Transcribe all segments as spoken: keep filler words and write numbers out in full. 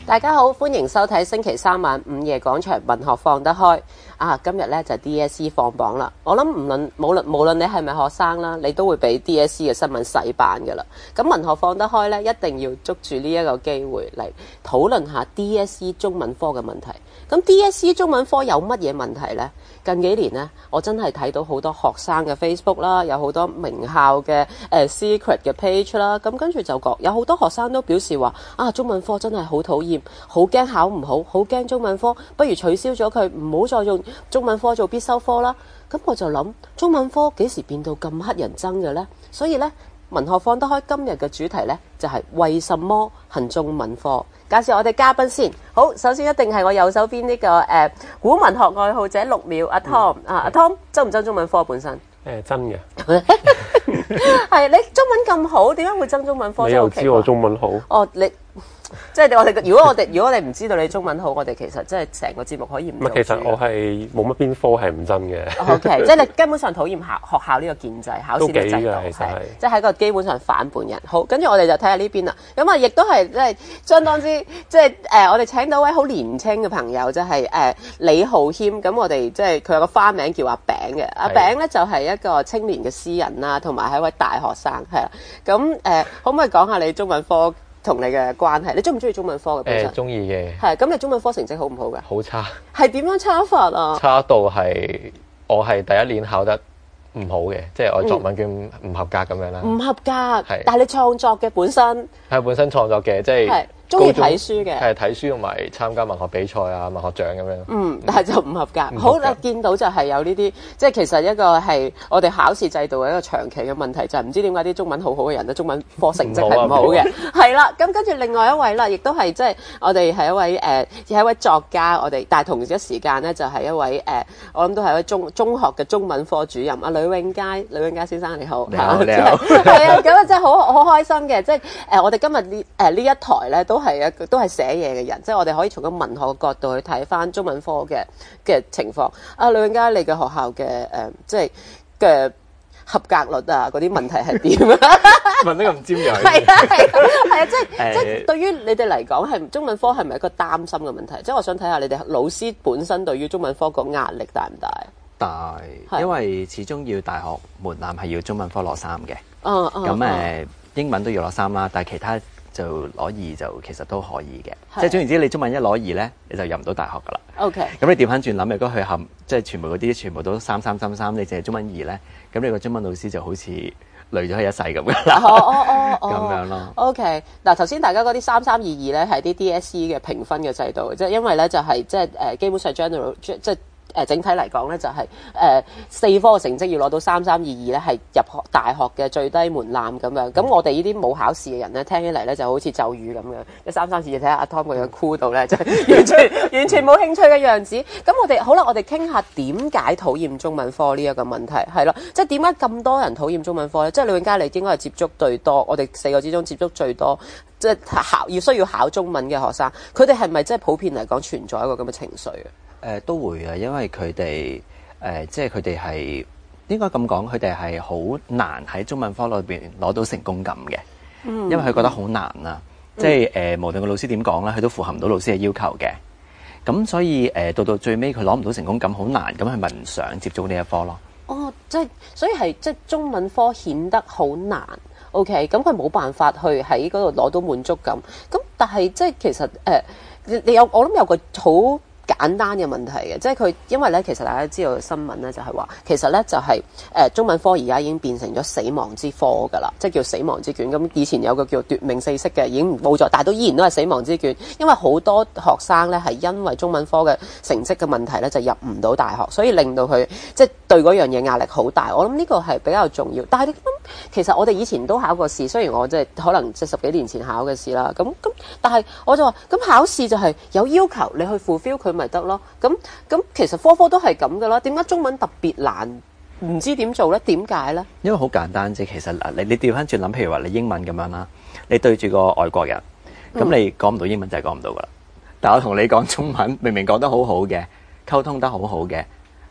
大家好，歡迎收睇星期三晚午夜廣場文學放得開啊！今日咧就 D S E 放榜啦。我諗唔論無論無論你係咪學生啦，你都會俾 D S E 嘅新聞洗版噶啦。咁文學放得開咧，一定要捉住呢一個機會嚟討論下 D S E 中文科嘅問題。咁 D S E 中文科有乜嘢問題呢？近幾年呢，我真係睇到好多學生嘅 Facebook 啦，有好多名校嘅誒、呃、secret 嘅 page 啦。咁跟住就講，有好多學生都表示話啊，中文科真係好討厭，好驚考唔好，好驚中文科，不如取消咗佢，唔好再用中文科做必修科啦。咁我就諗，中文科幾時變到咁乞人憎嘅呢？所以呢，文學放得開今日嘅主題呢，就係、是、為什麼恨中文科？介紹我哋嘉賓先。好，首先一定係我右手邊呢、這個誒、呃、古文學愛好者六秒阿 Tom、嗯、啊，阿 Tom 憎唔憎中文科本身？ 誒真嘅， 係你中文咁好，點解會憎中文科？ 你又知我中文好？ 哦，你。即係我哋，如果我哋如果我哋唔知道你中文好，我哋其實即係成個節目可以唔。 唔係，其實我係冇乜邊科係唔真嘅。 O K， 即係你根本上討厭校學校呢個建制考試嘅制度，係即係喺個基本上反叛人。好，跟住我哋就睇下呢邊啦。咁啊，亦都係即係相當之即係誒，我哋請到位好年青嘅朋友，即係誒李浩謙。咁我哋即係佢有個花名叫阿餅嘅。阿餅咧就係一個青年嘅詩人啦，同埋係一位大學生係啦。咁誒、呃，可唔可以講下你中文科同你嘅關係？你中唔中意中文科嘅本身？ 誒，中意嘅。係， 咁你中文科成績好唔好㗎？ 好差。係點樣差法啊？ 差到係我係第一年考得唔好嘅，即係我作文卷唔合格咁樣啦。唔、 嗯、合格。係。但係你創作嘅本身係本身創作嘅，即係。係。 中意睇書嘅， 係睇書同埋參加文學比賽啊、文學獎咁樣。 嗯，但係就唔合格。合格好啦，見到就係有呢啲，即係其實一個係我哋考試制度嘅一個長期嘅問題，就係、是、唔知點解啲中文好好嘅人咧，中文科成績係唔好嘅。係啦，咁跟住另外一位啦，亦都係即係我哋係一位誒，係、呃、一位作家，我哋但係同一時間咧就係一位誒、呃，我諗都係一位中中學嘅中文科主任阿呂永佳，呂永佳先生你好。 你好，你好。 係啊，咁啊真係好好開心嘅，即係誒、呃、我哋今日呢誒呢一台咧都。都係一都係寫嘢嘅人，即係我哋可以從個文學嘅角度去睇翻中文科嘅嘅情況。啊，呂永佳，你嘅學校嘅誒、呃，即係嘅合格率啊，嗰啲問題係點啊？ 問得咁尖銳。 係啊係啊係啊，即係即係對於你哋嚟講，係中文科係咪一個擔心嘅問題？即係我想睇下你哋老師本身對於中文科個壓力大唔大？ 大，因為始終要大學門檻係要中文科攞三嘅。 嗯嗯。 咁誒、呃，英文都要攞三啦，但係其他。就攞二就其實都可以嘅，即係總言之，你中文一攞二咧，你就入唔到大學噶啦。 OK。咁你調翻轉諗，如果佢含即係全部嗰啲全部都三三三三，你淨係中文二咧，咁你個中文老師就好似累咗佢一世咁噶啦。哦哦哦，咁樣咯。 OK。嗱，頭先大家嗰啲三三二二咧係啲 D S E 嘅評分嘅制度，即係因為咧就係即係誒基本上 general 即係。誒整體嚟講咧，就係、是、誒、呃、四科嘅成績要攞到三三二二咧，係入學大學嘅最低門檻咁樣。咁我哋呢啲冇考試嘅人咧，聽起嚟咧就好似咒語咁樣。一三三二，睇下阿 Tom 個樣酷到咧，就係完全完全冇興趣嘅樣子。咁我哋好啦，我哋傾下點解討厭中文科呢一個問題係咯，即係點解咁多人討厭中文科咧？即係呂永佳，你應該係接觸最多，我哋四個之中接觸最多，即係考要需要考中文嘅學生，佢哋係咪即係普遍嚟講存在一個咁嘅情緒啊？ 誒、呃、都會啊，因為佢哋誒即係佢哋係應該咁講，佢哋係好難喺中文科裏邊攞到成功感嘅，嗯、因為佢覺得好難啊，嗯、即係誒、呃、無論個老師點講咧，佢都符合唔到老師嘅要求嘅，咁所以誒、呃、到到最尾佢攞唔到成功感，好難，咁係咪唔想接觸呢一科咯？ 哦，即係所以係即係中文科顯得好難 ，OK， 咁佢冇辦法去喺嗰度攞到滿足感，咁但係即係其實誒、呃、你你有我諗有個好簡單嘅問題嘅，即係佢因為咧，其實大家知道新聞咧就係話，其實咧就係、是、誒、呃、中文科而家已經變成咗死亡之科㗎啦，即係叫死亡之卷。咁以前有個叫奪命四式嘅已經冇咗，但係都依然都係死亡之卷，因為好多學生咧係因為中文科嘅成績嘅問題咧就入唔到大學，所以令到佢即係對嗰樣嘢壓力好大。我諗呢個係比較重要。但係你諗，其實我哋以前都考過試，雖然我即係可能即係十幾年前考嘅試啦，咁咁，但係我就話咁考試就係有要求你去 fulfill 佢。咪得咯，咁咁其實科科都係咁噶啦，點解中文特別難？唔知點做咧？點解咧？ 因為好簡單啫，其實嗱，你你調翻轉諗，譬如話你英文咁樣啦，你對住個外國人，咁你講唔到英文就係講唔到噶啦。但係我同你講中文，明明講得好好嘅，溝通得好好嘅，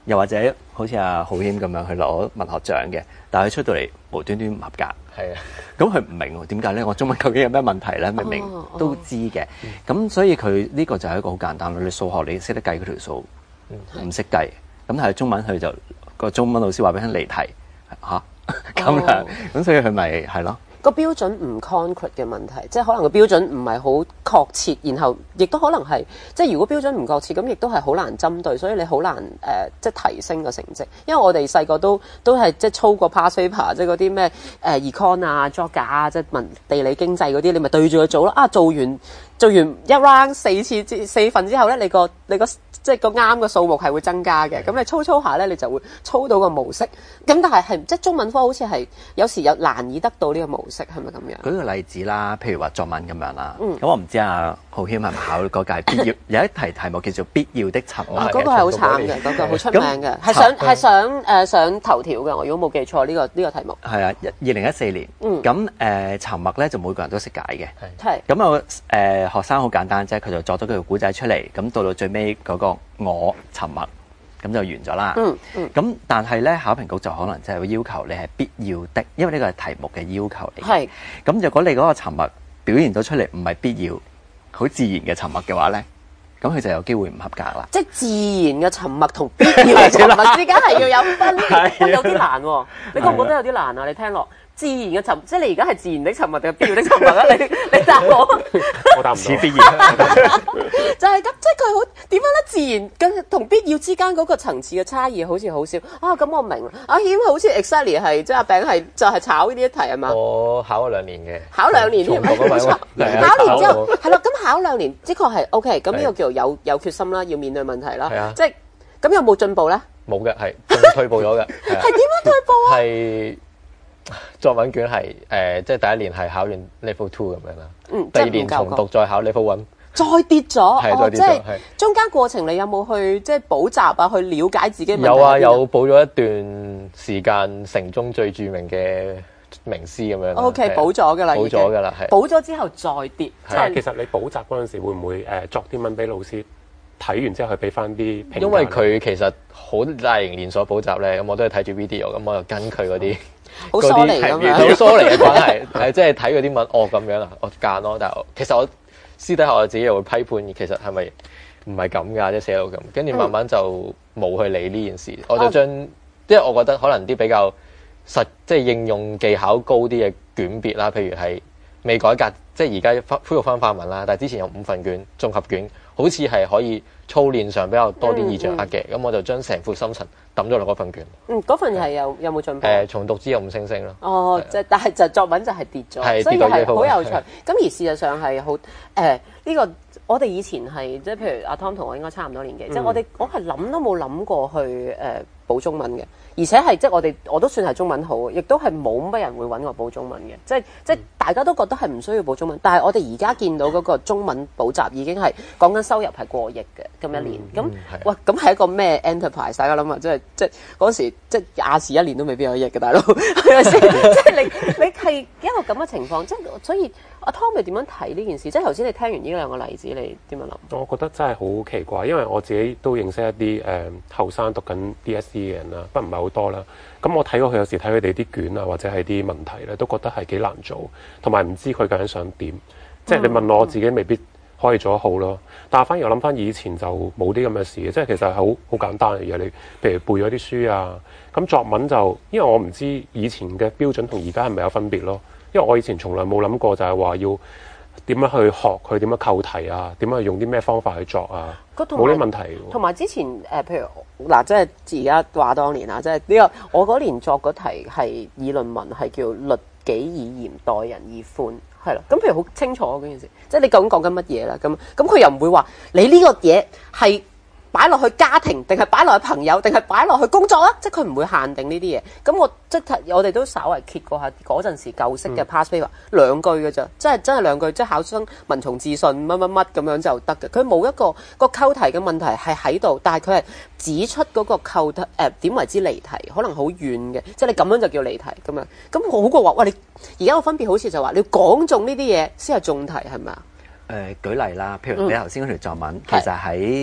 又或者好似阿浩謙咁樣去攞文學獎嘅，但係佢出到嚟無端端唔合格。 係啊， 咁佢唔明喎，點解咧？我中文究竟有咩問題咧？明明哦哦都知嘅。咁、所以佢呢個就係一個好簡單咯。你數學你識得計嗰條數，唔識計。咁但係中文佢就個中文老師話俾佢離題嚇咁樣，咁、 哦所以佢咪係咯。 個標準唔 concrete 嘅問題，即係可能個標準唔係好確切，然後亦都可能係即係如果標準唔確切，咁亦都係好難針對，所以你好難誒、呃、即係提升個成績。因為我哋細個都都係即係操過 past paper，即係嗰啲咩誒 econ 啊、geog 啊，即係文地理經濟嗰啲，你咪對住佢做咯。啊，做完做完一 round 四次四份之後咧，你個你個即係個啱嘅數目係會增加嘅。咁你操操下咧，你就會操到個模式。咁但係係即係中文科好似係有時有難以得到呢個模式，係咪咁樣？ 舉個例子啦，譬如話作文咁樣啦。咁、 嗯、 我唔知啊，浩謙係咪考嗰屆必要有一題題目叫做必要的沉默。 啊，嗰、個係好慘嘅，嗰、個好出名嘅，係咁上係上誒上頭條嘅。我如果冇記錯呢、個呢、個題目係啊，二零一四年。 嗯咁誒、呃、沉默咧就每個人都識解嘅。 係咁我誒學生好簡單啫，佢就作咗佢個古仔出嚟，咁到到最尾嗰個我沉默，咁就完咗啦。 嗯嗯咁但係咧，考評局就可能真係會要求你係必要的，因為呢個係題目嘅要求嚟。 係咁如果你嗰個沉默表現到出嚟唔係必要，好自然嘅沉默嘅話咧，咁佢就有機會唔合格啦。 即係自然嘅沉默同必要嘅沉默之間係要有分別，喂有啲難喎。你覺唔覺得有啲難啊？你聽落自然嘅沉，即係你而家係自然的沉默定係必要的沉默啊？你你答我， 我答唔到。 似必然。 就係咁，即係佢好點樣咧？自然跟同必要之間嗰個層次嘅差異好似好少啊！咁我明啦。阿謙好似 exactly 係即係阿餅係就係炒呢啲一題係嘛？ 我考咗兩年嘅， 考兩年添， 重讀啊嘛因為係啊考年之後考係啦，咁考兩年的確係 OK，咁呢個叫做有有決心啦，要面對問題啦係啊， 即係咁有冇進步咧？ 冇嘅，係仲退步咗嘅。係啊係點樣退步啊？ 係作文卷係誒、呃，即係第一年係考完 level two 咁樣啦， 嗯第二年重讀再考 level one， 再跌咗， 係再跌咗哦即係係中間過程你有冇去即係補習啊？去了解自己問題有啊， 喺邊有補咗一段時間城中最著名嘅名師咁樣啦。 OK， 係啊補咗㗎啦， 補已經咗㗎啦，係補咗之後再跌，即係係其實你補習嗰陣時會唔會誒作啲文俾老師睇完之後去俾翻啲評價呢？ 因為佢其實好大型連鎖補習咧，咁我都係睇住 video，咁我就跟佢嗰啲好疏離咁樣好疏離嘅關係，係即係睇嗰啲文，哦咁樣啦，我間咯。但係我其實我私底下我自己又會批判，其實係咪唔係咁㗎？即係寫到咁，跟住慢慢就冇去理呢件事，我就將，因為我覺得可能啲比較實，即係應用技巧高啲嘅卷別啦，譬如係未改革，即係而家恢復翻範文啦，但係之前有五份卷綜合卷，好似係可以操練上比較多啲意象呃嘅，咁、我就將成副心神抌咗落嗰份卷。 嗯嗰份係有有冇進步？ 誒、重讀之後五星星咯。 哦，即係但係就作文就係跌咗，所以係跌到係好幾好有趣。咁而事實上係好誒呢個，我哋以前係即係譬如阿 Tom 同我應該差唔多年紀，即係我哋我係諗都冇諗過去誒補中文嘅，而且係即係我哋我都算係中文好，亦都係冇乜人會揾我補中文嘅，即係即係大家都覺得係唔需要補中文，但係我哋而家見到嗰個中文補習已經係講緊收入係過億嘅咁一年，咁嗯係喂咁係一個咩 enterprise？大家諗下，即係即係嗰時即係亞視一年都未必有億嘅大佬，係咪先？即係你你係一個咁嘅情況，即係所以阿 Tom 你點樣睇呢件事？即係頭先你聽完呢兩個例子，你點樣諗？ 我覺得真係好奇怪，因為我自己都認識一啲誒後生讀緊 D S E 嘅人啦，不過唔係好多啦。咁我睇過佢有時睇佢哋啲卷啊，或者係啲問題咧，都覺得係幾難做，同埋唔知佢究竟想點。即係你問我，我自己未必可以做得好咯。但係反而我諗翻以前就冇啲咁嘅事嘅，即係其實係好好簡單嘅嘢。你譬如背咗啲書啊，咁作文就因為我唔知以前嘅標準同而家係咪有分別咯。因為我以前從來冇諗過就係話要點樣去學佢點樣構題啊，點樣去用啲咩方法去作啊，冇呢問題喎。 同埋之前誒、呃，譬如嗱，即係而家話當年啊，即係呢個我嗰年作嗰題係議論文係叫律己以嚴，待人以寬，係啦。咁譬如好清楚嗰件事，即係你究竟講緊乜嘢啦？咁咁佢又唔會話你呢個嘢係擺落去家庭，定係擺落去朋友，定係擺落去工作啊？即係佢唔會限定呢啲嘢。咁我即係我哋都稍為揭過下嗰陣時舊式嘅 past paper，兩句嘅咋，即係真係兩句，即係考生文從自信乜乜乜咁樣就得嘅。佢冇一個個構題嘅問題係喺度，但係佢係指出嗰個構題誒點為之離題，可能好遠嘅，即係你咁樣就叫離題咁樣。咁好過話，喂你而家個分別好似就話你要講中呢啲嘢先係中題係咪啊？ 誒、舉例啦，譬如你頭先嗰條作文， 嗯其實喺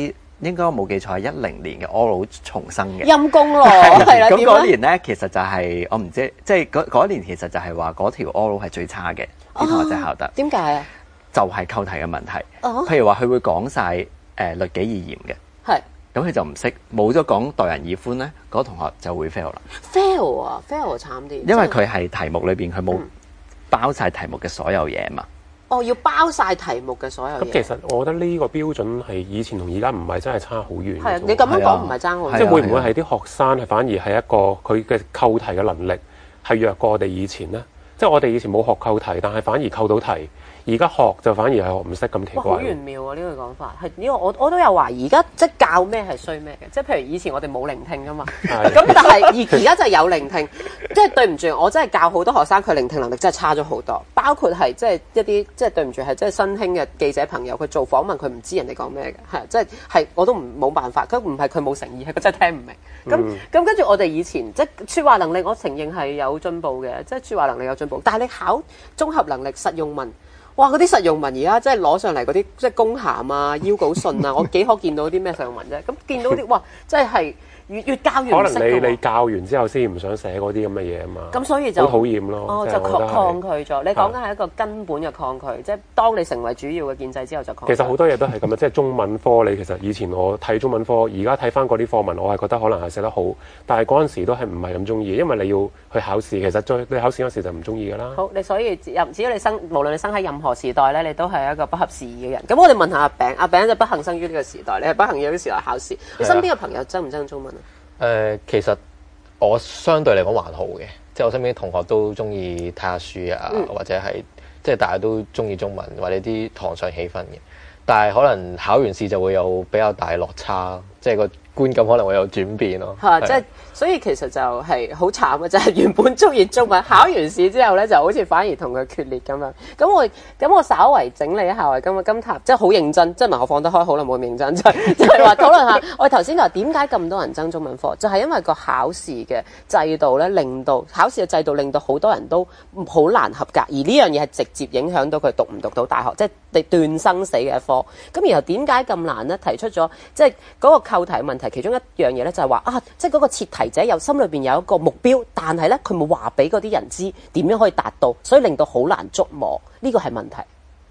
應該我冇記錯係一零年嘅 oral 重生嘅。 陰公咯，係啦。 咁點咧？ 嗰年咧，其實就係、我唔知，即係嗰嗰年其實就係話嗰條 oral 係最差嘅，啲同學仔考得。 點解啊？ 就係扣題嘅問題。 哦譬如話佢會講晒誒律己二嚴嘅， 係咁佢就唔識，冇咗講待人以寬咧，嗰、個同學就會 fail 啦。 fail 啊，fail 慘啲。 因為即係佢係題目裏邊佢冇包晒題目嘅所有嘢嘛。 哦，要包晒題目嘅所有嘢。 咁其實我覺得呢個標準係以前同而家唔係真係差好遠嘅係啊， 啫你咁樣係啊講唔係爭好遠。 即係會唔會係啊係啲學生係反而係一個佢嘅扣題嘅能力係弱過我哋以前咧？即係我哋以前冇學扣題，但係反而扣到題。而家學就反而係學唔識咁奇哇， 怪。 好玄妙啊！呢、個講法係呢個我我都有懷疑，而家即係教咩係衰咩嘅，即係譬如以前我哋冇聆聽噶嘛， 係咁但係而而家就係有聆聽，即係對唔住，我真係教好多學生佢聆聽能力真係差咗好多，包括係即係一啲即係對唔住係即係新興嘅記者朋友，佢做訪問佢唔知人哋講咩嘅，係即係係我都唔冇辦法，佢唔係佢冇誠意，係佢真係聽唔明。咁咁、 嗯、 跟住我哋以前即係説話能力，我承認係有進步嘅，即係説話能力有進步，但係你考綜合能力實用文。哇！嗰啲實用文而家即係攞上嚟嗰啲即係公函啊、邀稿信啊，我幾可見到啲咩實用文啫？咁見到啲哇，真係越越教越唔識可能你你㗎喎。 教完之後先唔想寫嗰啲咁嘅嘢啊嘛。 咁所以就好討厭咯。 哦， 即係就抗我覺得係抗拒咗。你講緊係一個根本嘅抗拒，即係當你成為主要嘅建制之後就抗拒。 其實好多嘢都係咁啊，即係中文科你其實以前我睇中文科，而家睇翻嗰啲課文，我係覺得可能係寫得好，但係嗰陣時都係唔係咁中意，因為你要去考試，其實再你考試嗰時就唔中意噶啦。 好，你所以任只要你生，無論你生喺任何時代咧，你都係一個不合時宜嘅人。咁我哋問下阿餅，阿餅就不幸生於呢個時代，你係不幸於呢個時代考試。你身邊嘅朋友憎唔憎中文啊？ 誒、呃，其實我相對嚟講還好嘅，即係我身邊啲同學都中意睇下書啊， 嗯、 或者係即係大家都中意中文或者啲堂上氣氛嘅。但係可能考完試就會有比較大落差，即係個觀感可能會有轉變咯。 係，即係所以其實就係好慘嘅，就係、是、原本中意中文，考完試之後咧，就好似反而同佢決裂咁樣。咁我咁我稍為整理一下，我今日今集即係好認真，即係唔係我放得開，好耐冇咁認真，就係就係話討論下。我哋頭先就話點解咁多人憎中文科，就係、是、因為個考試嘅制度咧，令到考試嘅制度令到好多人都好難合格，而呢樣嘢係直接影響到佢讀唔讀到大學，即係你斷生死嘅一科。咁然後點解咁難咧？提出咗即係嗰個扣題問題，其中一樣嘢咧就係話啊，即係嗰個設題者有心裏邊有一個目標，但係咧佢冇話俾嗰啲人知點樣可以達到，所以令到好難捉摸。呢個係問題。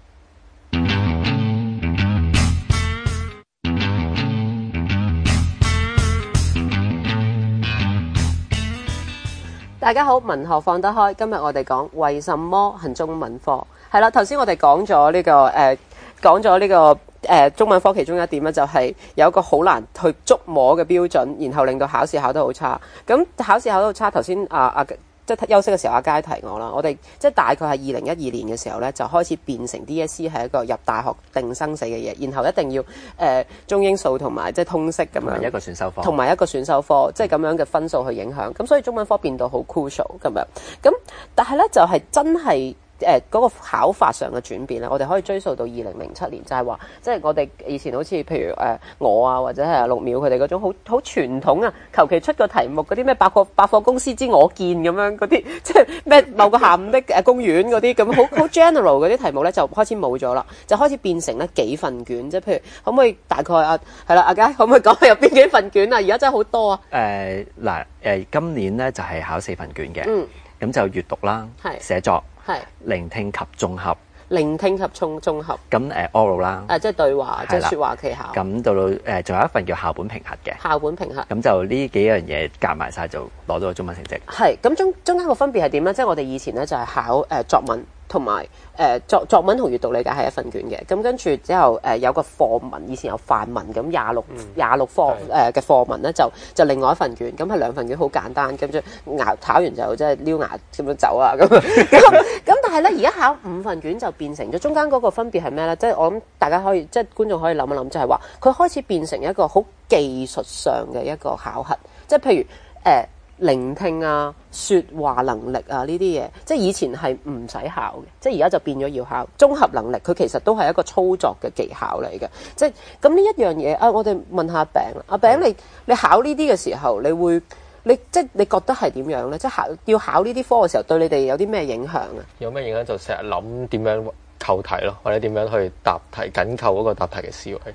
大家好，文學放得開。今日我哋講為什麼恨中文科。係啦，頭先我哋講咗呢個誒，講咗呢個誒、呃、中文科其中一點咧，就係有一個好難去捉摸嘅標準，然後令到考試考得好差。咁考試考得好差，頭先啊啊即係休息嘅時候，阿佳提我啦，我哋即係大概係二零一二年嘅時候咧，就開始變成 D S E 係一個入大學定生死嘅嘢，然後一定要誒、呃、中英數同埋即係通識咁樣， 一個選修科， 同埋一個選修科，即係咁樣嘅分數去影響。咁所以中文科變到好 crucial 咁樣。咁但係咧就係、是、真係。誒嗰、呃那個考法上嘅轉變咧，我哋可以追溯到二零零七年，就係、是、話，即係我哋以前好似譬如誒、呃、我啊，或者係阿陸淼佢哋嗰種好好傳統啊，求其出個題目嗰啲咩百貨百貨公司之我見咁樣嗰啲，即係咩某個下午的誒公園嗰啲咁好好 general 嗰啲題目咧，就開始冇咗啦，就開始變成咧幾份卷，即係譬如可唔可以大概啊係啦，阿佳可唔可以講下有邊幾份卷啊？而家真係好多啊！ 誒嗱誒，今年咧就係、是、考四份卷嘅，咁、 嗯、 就閱讀啦， 係寫作。 係聆聽及綜合， 聆聽及綜綜合。 咁誒 oral 啦， 誒即係對話，即係説話技巧。 咁到到誒，仲有一份叫校本評核嘅。校本評核。 咁就呢幾樣嘢夾埋晒，就攞到個中文成績。 係，咁中中間個分別係點咧？即係我哋以前咧就係考誒、呃、作文。同埋誒作作文同閱讀理解係一份卷嘅，咁跟住之後誒、呃、有個課文，以前有範文咁廿六廿六課誒嘅課文咧，就就另外一份卷，咁係兩份卷好簡單，跟住牙考完就即係撩牙咁樣走啊咁，咁咁但係咧而家考五份卷就變成咗中間嗰個分別係咩咧？即係我諗大家可以即係觀眾可以諗一諗，就係話佢開始變成一個好技術上嘅一個考核，即係譬如誒。呃聆聽啊、説話能力啊呢啲嘢，即係以前係唔使考嘅，即係而家就變咗要考。綜合能力佢其實都係一個操作嘅技巧嚟嘅，即係咁呢一樣嘢啊！我哋問下阿餅啦，阿餅你你考呢啲嘅時候，你會你即係你覺得係點樣咧？即係考要考呢啲科嘅時候，對你哋有啲咩影響啊？ 有咩影響就成日諗點樣扣題咯，或者點樣去答題緊扣嗰個答題嘅思維。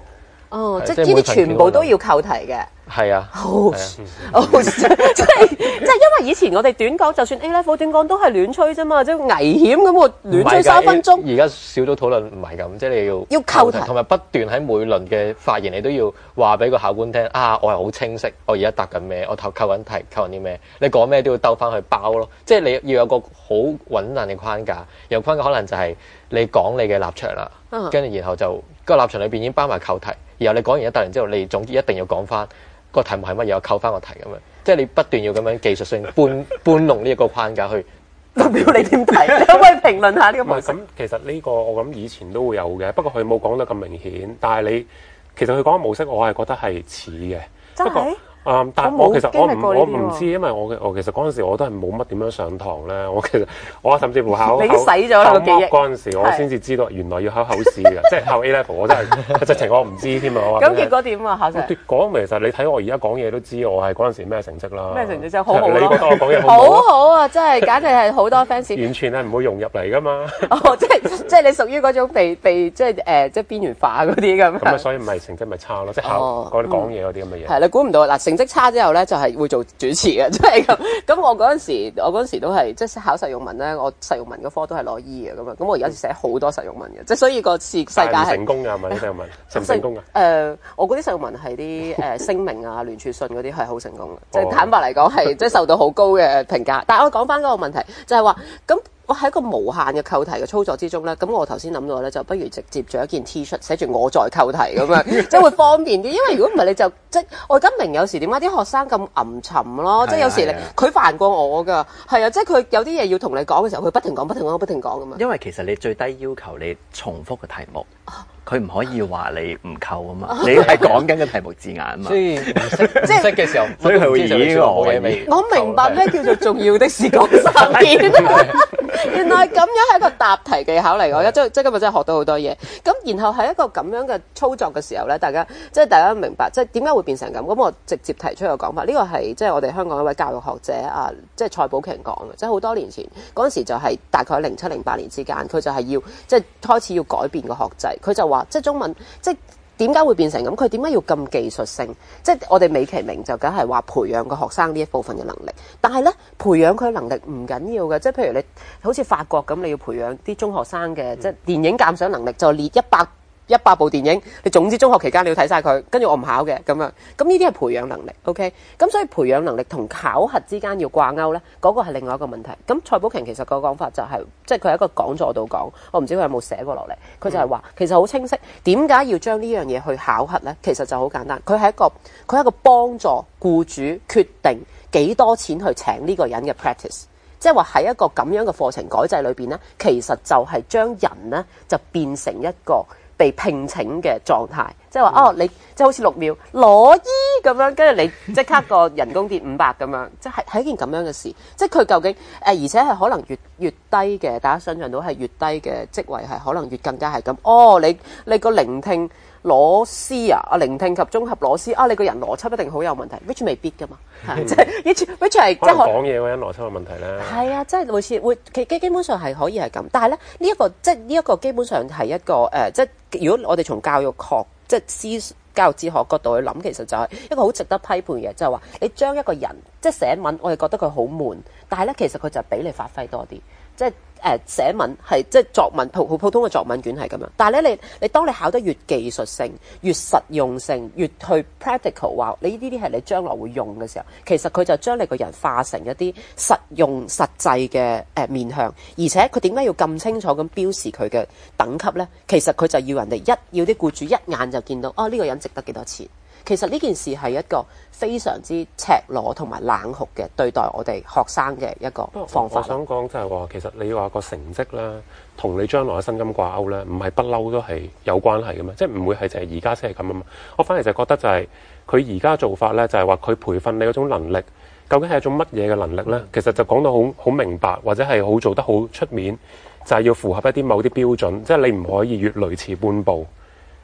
哦，即係呢啲全部都要扣題嘅。 係啊， 好，哦，即係即係因為以前我哋短講，就算 A level 短講都係亂吹啫嘛，即係危險咁我亂吹三分鐘。 而家小組討論唔係咁，即係你要要扣題， 同埋不斷喺每輪嘅發言，你都要話俾個考官聽啊！我係好清晰，我而家答緊咩，我扣扣緊題，扣緊啲咩？你講咩都要兜翻去包咯，即係你要有個好穩陣嘅框架。有框架可能就係你講你嘅立場啦，跟住、嗯、然後就、個立場裏邊已經包埋扣題，然後你講完一答完之後，你總結一定要講翻。個題目係乜嘢？我扣翻個題咁樣，即係你不斷要咁樣技術性搬搬弄呢一個框架去。代表你點睇？你可唔可以評論下呢個模式？ 咁其實呢個我諗以前都會有嘅，不過佢冇講得咁明顯。但係你其實佢講嘅模式，我係覺得係似嘅。 真係。 嗯，但係我其實我唔我唔知，因為我嘅我其實嗰陣時我都係冇乜點樣上堂咧。我其實我甚至乎考你洗咗啦個記憶嗰陣時，我先至知道原來要考口試嘅，即係考 A level， 我真係直情我唔知添啊！ 咁結果點啊？考成？ 結果其實你睇我而家講嘢都知我係嗰陣時咩成績啦。 咩成績就好好咯？ 你覺得我講嘢好好？ 好好啊！真係簡直係好多 fans。 完全係唔會融入嚟噶嘛。 哦，即係即係你屬於嗰種被被即係誒即係邊緣化嗰啲咁。 咁啊，所以唔係成績咪差咯，即係考嗰啲講嘢嗰啲咁嘅嘢。 係你估唔到嗱，成績差之後咧就係會做主持嘅，即係咁。咁我嗰陣時，我嗰陣時都係即係考實用文咧，我實用文嗰科都係攞 E 嘅咁樣。咁我而家寫好多實用文嘅，即係所以個世世界係成功㗎，係咪啲實用文成唔成功㗎？ 誒，我嗰啲實用文係啲誒聲明啊、聯署信嗰啲係好成功嘅，即係坦白嚟講係即係受到好高嘅評價。但係我講翻嗰個問題就係話咁。我喺一個無限嘅扣題嘅操作之中咧，咁我頭先諗到咧，就不如直接做一件 T 恤寫住我在扣題咁樣，即係會方便啲。因為如果唔係你就即係我而家明有時點解啲學生咁吟沉咯，即係有時你佢煩過我㗎，係啊，即係佢有啲嘢要同你講嘅時候，佢不停講、不停講、不停講咁嘛。 因為其實你最低要求你重複嘅題目。佢唔可以話你唔扣啊嘛，你係講緊嘅題目字眼啊嘛， 所以唔識唔識嘅時候， 所以佢會以我嘅味。我明白咩叫做重要的事講三遍，原來咁樣係一個答題技巧嚟嘅，即係即係今日真係學到好多嘢。咁然後係一個咁樣嘅操作嘅時候咧，大家即係大家明白，即係點解會變成咁？咁我直接提出一個講法，呢個係即係我哋香港一位教育學者啊，即係蔡寶瓊講嘅，即係好多年前嗰陣時就係大概零七零八年之間，佢就係要即係開始要改變個學制，佢就話。即係中文，即係點解會變成咁？佢點解要咁技術性？即係我哋美其名就梗係話培養個學生呢一部分嘅能力，但係咧培養佢能力唔緊要嘅。即係譬如你好似法國咁，你要培養啲中學生嘅、嗯、即係電影鑑賞能力，就列一百一百部電影，你總之中學期間你要睇晒佢，跟住我唔考嘅咁樣。咁呢啲係培養能力 ，OK？咁所以培養能力同考核之間要掛鈎咧，嗰、那個係另外一個問題。咁蔡寶瓊其實個講法就係、是，即係佢喺一個講座度講，我唔知佢有冇寫過落嚟。佢就係話，其實好清晰，點解要將呢樣嘢去考核咧？其實就好簡單，佢係一個佢係一個幫助僱主決定幾多錢去請呢個人嘅 practice。即係話喺一個咁樣嘅課程改制裏邊咧，其實就係將人咧就變成一個被聘請嘅狀態，即係話、嗯、哦，你即係好似六秒攞醫咁樣，跟住你即刻個人工跌五百咁樣，即係係一件咁樣嘅事。即係佢究竟誒、呃，而且係可能越越低嘅，大家想象到係越低嘅職位係可能越更加係咁。哦，你你個聆聽攞 C 啊，啊聆聽及綜合攞 C 啊，你個人邏輯一定好有問題 ，which 未必噶嘛，即係 which which 係即係講嘢嗰人邏輯有問題咧。係啊，即係類似會基基本上係可以係咁，但係咧呢一、這個即係呢一個基本上係一個誒、呃，即係如果我哋從教育學即係思教育哲學角度去諗，其實就係一個好值得批判嘅，就係、是、話你將一個人即係寫文，我哋覺得佢好悶，但係咧其實佢就係俾你發揮多啲，即係。誒、呃、寫文係即係作文，普好普通嘅作文卷係咁樣。但係咧，你你當你考得越技術性、越實用性、越去 practical 話，你呢啲係你將來會用嘅時候，其實佢就將你個人化成一啲實用實際嘅誒面向。而且佢點解要咁清楚咁標示佢嘅等級咧？其實佢就要人哋一要啲僱主一眼就見到啊，呢、這個人值得幾多錢。其實呢件事係一個非常之赤裸同埋冷酷嘅對待我哋學生嘅一個方法。 我想講就係話，其實你話個成績咧，同你將來嘅薪金掛鈎咧，唔係不嬲都係有關係嘅嘛，即係唔會係就係而家先係咁啊嘛。我反而就覺得就係佢而家做法咧，就係話佢培訓你嗰種能力，究竟係一種乜嘢嘅能力咧？其實就講到好好明白，或者係好做得好出面，就係要符合一啲某啲標準，即係你唔可以越雷池半步。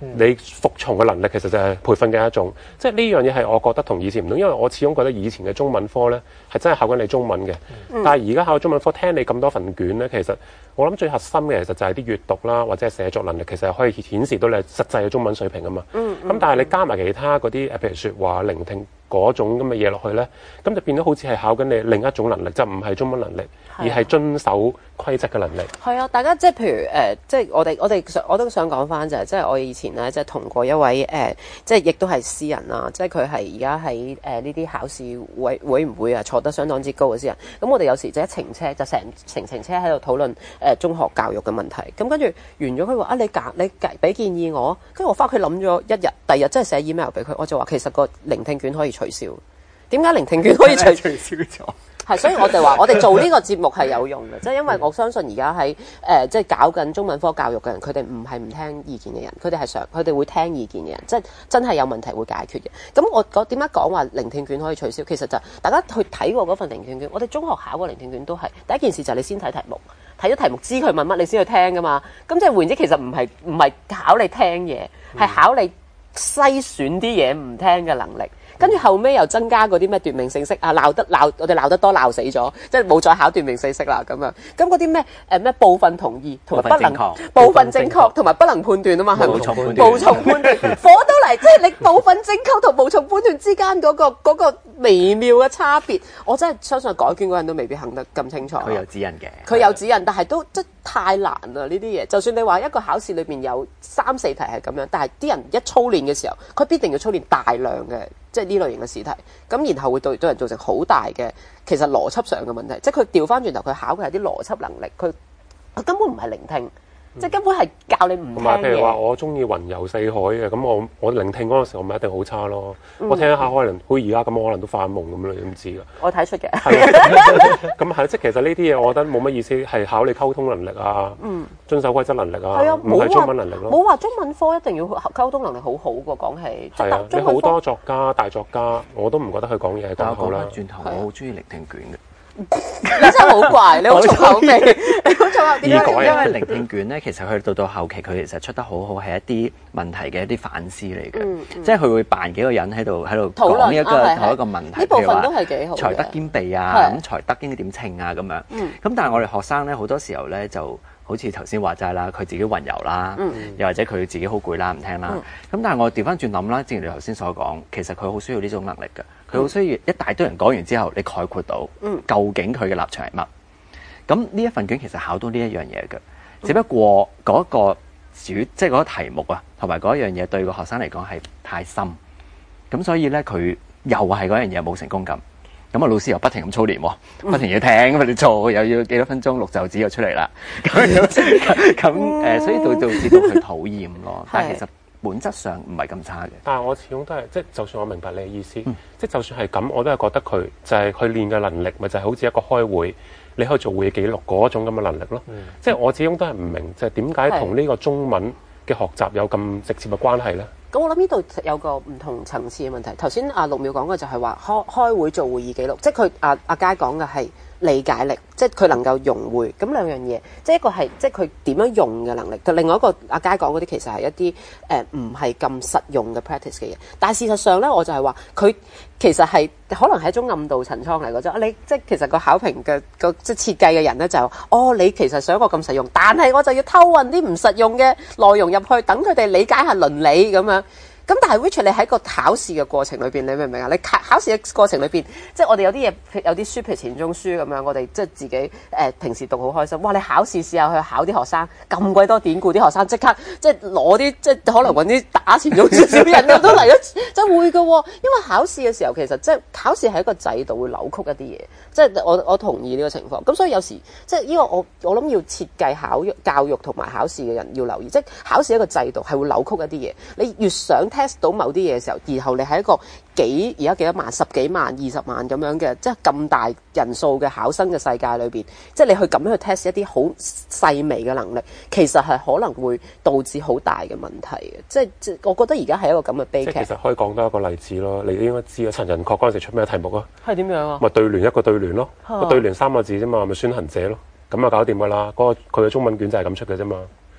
你服從嘅能力其實就係培訓嘅一種。即係呢樣嘢係我覺得同以前唔同，因為我始終覺得以前嘅中文科咧係真係考緊你中文嘅，嗯、但係而家考中文科聽你咁多份卷咧，其實我諗最核心嘅其實就係啲閱讀啦，或者係寫作能力，其實係可以顯示到你實際嘅中文水平啊嘛。咁、嗯嗯、但係你加埋其他嗰啲誒，譬如説話、聆聽嗰種咁嘅嘢落去咧，咁就變咗好似係考緊你另一種能力，就唔係中文能力，而係遵守規則嘅能力。 係啊，大家即係譬如誒、呃，即係我哋我哋想我都想講翻就係，即係我以前咧，即係同過一位誒、呃，即係亦都係詩人啦，即係佢係而家喺誒呢啲考試會會唔會啊坐得相當之高嘅詩人。咁我哋有時就一程車就成成程車喺度討論誒、呃、中學教育嘅問題。咁跟住完咗，佢話啊，你揀你俾建議我，跟住我翻去諗咗一日，第二日真係寫 email 俾佢，我就話其實個聆聽卷可以取消。點解聆聽卷可以取取消咗？ 係，所以我哋話我哋做呢個節目係有用嘅，即係因為我相信而家喺誒即係搞緊中文科教育嘅人，佢哋唔係唔聽意見嘅人，佢哋係想佢哋會聽意見嘅人，即係真係有問題會解決嘅。咁我講點解講話聆聽卷可以取消？其實就大家去睇過嗰份聆聽卷，我哋中學考過聆聽卷都係第一件事就係你先睇題目，睇咗題目知佢問乜，你先去聽噶嘛。咁即係換言之，其實唔係唔係考你聽嘢，係考你篩選啲嘢唔聽嘅能力。跟住後尾又增加嗰啲咩奪命四式啊，鬧得鬧我哋鬧得多鬧死咗，即係冇再考奪命四式啦咁樣。咁嗰啲咩誒咩部分同意同埋不能部分正確同埋不能判斷啊嘛，係無從判斷，無從判斷火都嚟，即係你部分正確同無從判斷之間嗰個嗰個微妙嘅差別，我真係相信改卷嗰人都未必肯得咁清楚。 佢有指引嘅， 佢有指引，但係都即係太難啦呢啲嘢。就算你話一個考試裏邊有三四題係咁樣，但係啲人一操練嘅時候，佢必定要操練大量嘅。即係呢類型嘅試題，咁然後會對對人造成好大嘅其實邏輯上嘅問題，即係佢調翻轉頭，佢考嘅係啲邏輯能力，佢佢根本唔係聆聽，嗯、即係根本係教你唔聽嘢。同埋譬如話，我中意雲遊四海嘅，咁我我聆聽嗰陣時，我咪一定好差咯。嗯、我聽一下可能好似而家咁，我可能都發夢咁樣，你點知㗎？ 我睇出嘅。 咁係即係其實呢啲嘢，我覺得冇乜意思，係考你溝通能力啊，嗯、遵守規則能力啊，唔係、啊、中文能力咯。 冇話中文科一定要溝通能力好好喎，講起。 係啊，你好多作家、大作家，我都唔覺得佢講嘢係咁好啦。 轉頭，我好中意聆聽卷嘅。 你真係好怪，你好重口味，你好重口味。 因為聆聽卷咧，其實佢到到後期，佢其實出得好好，係一啲問題嘅一啲反思嚟嘅。嗯嗯、即係佢會扮幾個人喺度喺度講一個同、啊、一個問題， 呢部分都係幾好。 才德兼備啊，咁才德應該點稱啊咁樣。咁、嗯、但係我哋學生咧，好多時候咧就好似頭先話齋啦，佢自己雲遊啦，嗯、又或者佢自己好攰啦，唔聽啦。咁、嗯、但係我調翻轉諗啦，正如你頭先所講，其實佢好需要呢種能力嘅。佢好需要一大堆人講完之後，你概括到究竟佢嘅立場係乜？咁呢、嗯、一份卷其實考到呢一樣嘢嘅，嗯、只不過嗰個主即係嗰個題目啊，同埋嗰一樣嘢對個學生嚟講係太深，咁所以咧佢又係嗰樣嘢冇成功感。咁啊，老師又不停咁操練喎，不停要聽，不停做，又要幾多分鐘六袖子又出嚟啦。咁咁誒，所以導導致到佢討厭咯。但係其實本質上唔係咁差嘅。 但係我始終都係，即係就算我明白你嘅意思，嗯、即係就算係咁，我都係覺得佢就係佢練嘅能力，咪就係、是、好似一個開會，你可以做會議記錄嗰種咁嘅能力咯。嗯、即係我始終都係唔明，即係點解同呢個中文嘅學習有咁直接嘅關係咧？ 咁我諗呢度有個唔同層次嘅問題。頭先阿陸淼講嘅就係話開開會做會議記錄，即係佢阿阿佳講嘅係理解力，即係佢能夠融會。咁兩樣嘢，即係一個係即係佢點樣用嘅能力。另外一個阿佳講嗰啲其實係一啲誒唔係咁實用嘅 practice 嘅嘢。但係事實上咧，我就係話佢其實係可能係一種暗度陳倉嚟嘅啫。你即係其實個考評嘅個即係設計嘅人咧就係話哦，你其實想個咁實用，但係我就要偷運啲唔實用嘅內容入去，等佢哋理解下倫理咁樣。咁但係 which 你喺個考試嘅過程裏邊，你明唔明啊？你考考試嘅過程裏邊，即係我哋有啲嘢，有啲書譬如錢鍾書咁樣，我哋即係自己誒、呃、平時讀好開心。哇！你考試試下去考啲學生咁鬼多典故，啲學生即刻即係攞啲即係可能揾啲打錢鍾書小人都嚟咗，真係會嘅喎。因為考試嘅時候其實即係考試係一個制度會扭曲一啲嘢，即係我我同意呢個情況。咁所以有時即係呢個我我諗要設計考教育同埋考試嘅人要留意，即係考試一個制度係會扭曲一啲嘢。你越想test 到某啲嘢嘅時候，然後你喺一個幾而家幾多萬、十幾萬、二十萬咁樣嘅，即係咁大人數嘅考生嘅世界裏邊，即係你去咁樣去 test 一啲好細微嘅能力，其實係可能會導致好大嘅問題嘅。即係即係，我覺得而家係一個咁嘅悲劇。 即係其實可以講多一個例子咯，你應該知啊。陳仁確嗰陣時出咩題目啊？ 係點樣啊？ 咪對聯一個對聯咯，個、啊、對聯三個字啫嘛，咪孫行者咯，咁啊搞掂噶啦。嗰、那個佢嘅中文卷就係咁出嘅啫嘛。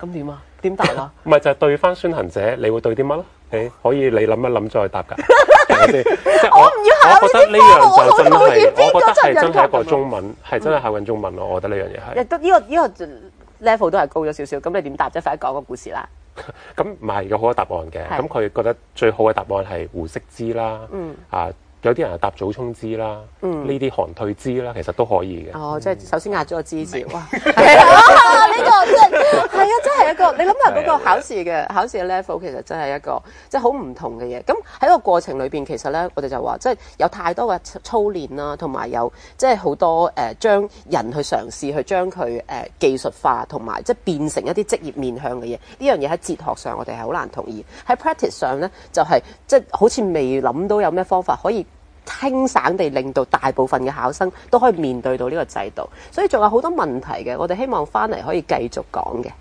咁點啊？點答啊？ 唔係就係對翻孫行者，你會對啲乜咯？你可以你諗一諗再答㗎，係咪先？即係我唔要考我覺得呢樣就真係， 我討厭邊個我覺得係真係一個真人中文，係真係考緊中文咯。我覺得呢樣嘢係。 亦都呢個呢個 level 都係高咗少少，咁你點答啫？快啲講個故事啦！ 咁唔係有好多答案嘅， 係咁佢覺得最好嘅答案係胡適之啦， 嗯啊有啲人係答祖沖之啦， 嗯呢啲韓退之啦，其實都可以嘅。 哦，即係首先壓咗個支字，哇！係啊，呢個真係係啊，真係一個你諗下嗰個考試嘅考試嘅 level，其實真係一個即係好唔同嘅嘢。咁喺個過程裏邊，其實咧我哋就話即係有太多嘅操練啦，同埋有即係好多誒將人去嘗試去將佢誒技術化，同埋即係變成一啲職業面向嘅嘢。呢樣嘢喺哲學上我哋係好難同意，喺 practice 上咧就係即係好似未諗到有咩方法可以輕省地令到大部分嘅考生都可以面對到呢個制度，所以仲有好多問題嘅，我哋希望翻嚟可以繼續講嘅。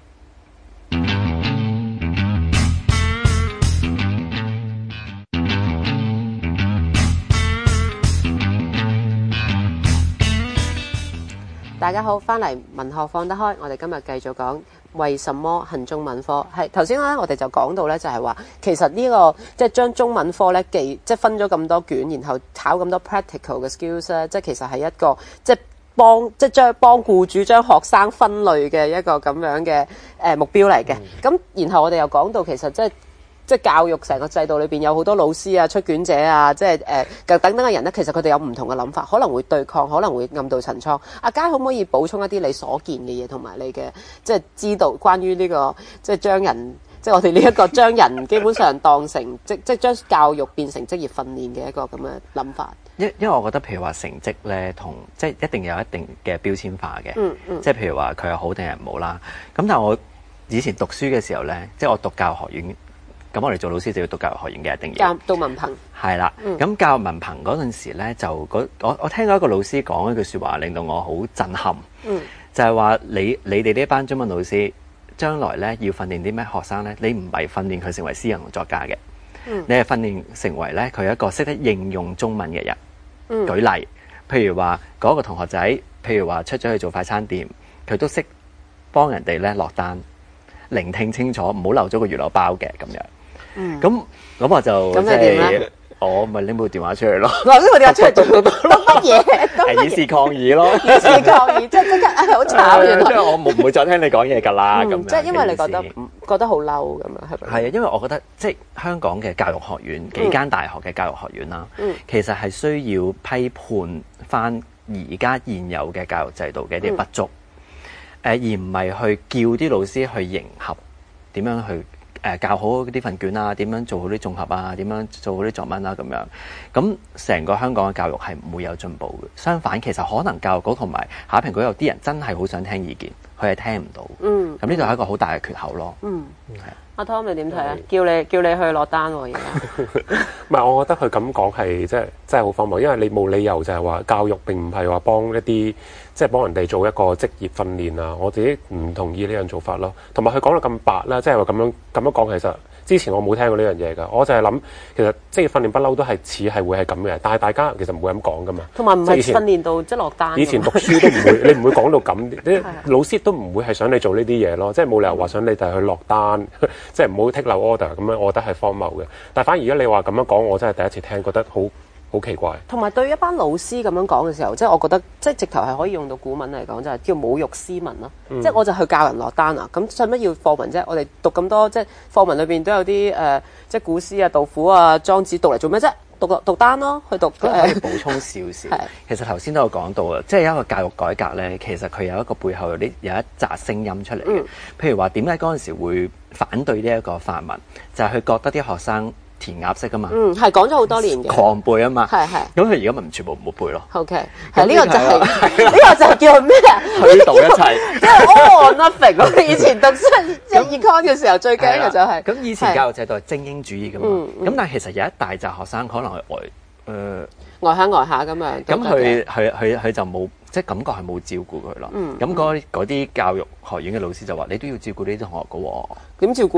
大家好，翻嚟文學放得開，我哋今日繼續講為什麼恨中文科。係頭先咧，我哋就講到咧，就係話其實呢、這個即係將中文科咧記，即係分咗咁多卷，然後考咁多 practical 嘅 skills 咧，即係其實係一個即係幫即係將幫僱主將學生分類嘅一個咁樣嘅誒、呃、目標嚟嘅。咁、嗯、然後我哋又講到其實即係。即係教育成個制度裏邊有好多老師啊、出卷者啊，即係誒等等嘅人咧，其實佢哋有唔同嘅諗法，可能會對抗，可能會暗度陳倉。阿佳可唔可以補充一啲你所見嘅嘢，同埋你嘅即係知道關於呢、這個即係將人，即係我哋呢一個將人基本上當成即即係將教育變成職業訓練嘅一個咁嘅諗法。 因因為我覺得譬如話成績咧，同即係一定有一定嘅標籤化嘅、 嗯嗯， 即係譬如話佢係好定係唔好啦。咁但係我以前讀書嘅時候咧，即係我讀教育學院。咁我哋做老師就要讀教育學院嘅，一定要教到文憑。 係啦，咁、嗯、教文憑嗰陣時咧，就我我聽過一個老師講一句説話，令到我好震撼。嗯，就係、是、話你你哋呢班中文老師，將來咧要訓練啲咩學生咧？你唔係訓練佢成為詩人同作家嘅、嗯，你係訓練成為咧佢一個識得應用中文嘅人。嗯，舉例，譬如話嗰、那個同學仔，譬如話出咗去做快餐店，佢都識幫人哋咧落單，聆聽清楚，唔好漏咗個魚柳包嘅咁樣。嗯，咁咁我就即係我咪拎部電話出去咯。 攞呢部電話出嚟做到乜嘢？ 係以示抗議咯， 以示抗議，即係即刻啊好慘原來。 即係我唔會再聽你講嘢㗎啦。咁、嗯、 即係因為你覺得覺得好嬲咁樣係咪？ 係啊，因為我覺得即係香港嘅教育學院幾間大學嘅教育學院啦、嗯，其實係需要批判翻而家現有嘅教育制度嘅一啲不足，誒、嗯、而唔係去叫啲老師去迎合點樣去。誒教好呢份卷啊，點樣做好啲綜合啊，點樣做好啲作文啊咁樣，咁成個香港嘅教育係唔會有進步嘅。相反，其實可能教育局同埋考評局有啲人真係好想聽意見，佢係聽唔到。嗯，咁呢度係一個好大嘅缺口咯。嗯，係。阿 Tom 你點睇啊？叫你叫你去落單喎而家。 唔係，我覺得佢咁講係即係真係好荒謬，因為你冇理由就係話教育並唔係話幫一啲即係幫人哋做一個職業訓練啊。我自己唔同意呢樣做法咯。同埋佢講到咁白啦，即係話咁樣咁樣講，其實之前我冇聽過呢樣嘢㗎。我就係諗其實職業訓練不嬲都係似係會係咁嘅，但係大家其實唔會咁講㗎嘛。 同埋唔係訓練到即係落單。 以前讀書都唔會，你唔會講到咁，啲老師都唔會係想你做呢啲嘢咯，即係冇理由話想你哋去落單。即係唔好 take 漏 order 咁樣，我覺得係荒謬嘅。但係反而而家你話咁樣講，我真係第一次聽，覺得好好奇怪。 同埋對一班老師咁樣講嘅時候，即係我覺得即係直頭係可以用到古文嚟講，就係叫侮辱斯文咯、嗯。即係我就去教人落單啊！咁使乜要課文啫？我哋讀咁多即係課文裏邊都有啲誒、呃，即係古詩啊、杜甫啊、莊子讀嚟做咩啫？讀讀單咯，去讀。 咁可以補充少少。其實頭先都有講到啊，即係一個教育改革咧，其實佢有一個背後有啲有一紮聲音出嚟嘅、嗯。譬如話點解嗰陣時會反對呢一個範文，就係、是、佢覺得啲學生填鴨式啊嘛。嗯，係講咗好多年嘅。狂背啊嘛。係係。咁佢而家咪唔全部唔好背咯。OK， 係呢個就係、是、呢個就叫咩啊？ 虛度一切。即係 all or nothing。我哋以前讀即係 econ 嘅時候最驚嘅就係、是。 咁以前教育制度係精英主義㗎嘛。咁、嗯、但係其實有一大紮學生可能係呆誒呆下呆下咁樣。咁佢佢佢佢就冇。即係感覺係冇照顧佢咯，咁嗰啲教育學院嘅老師就話：你都要照顧呢啲同學嘅喎。 點照顧啊？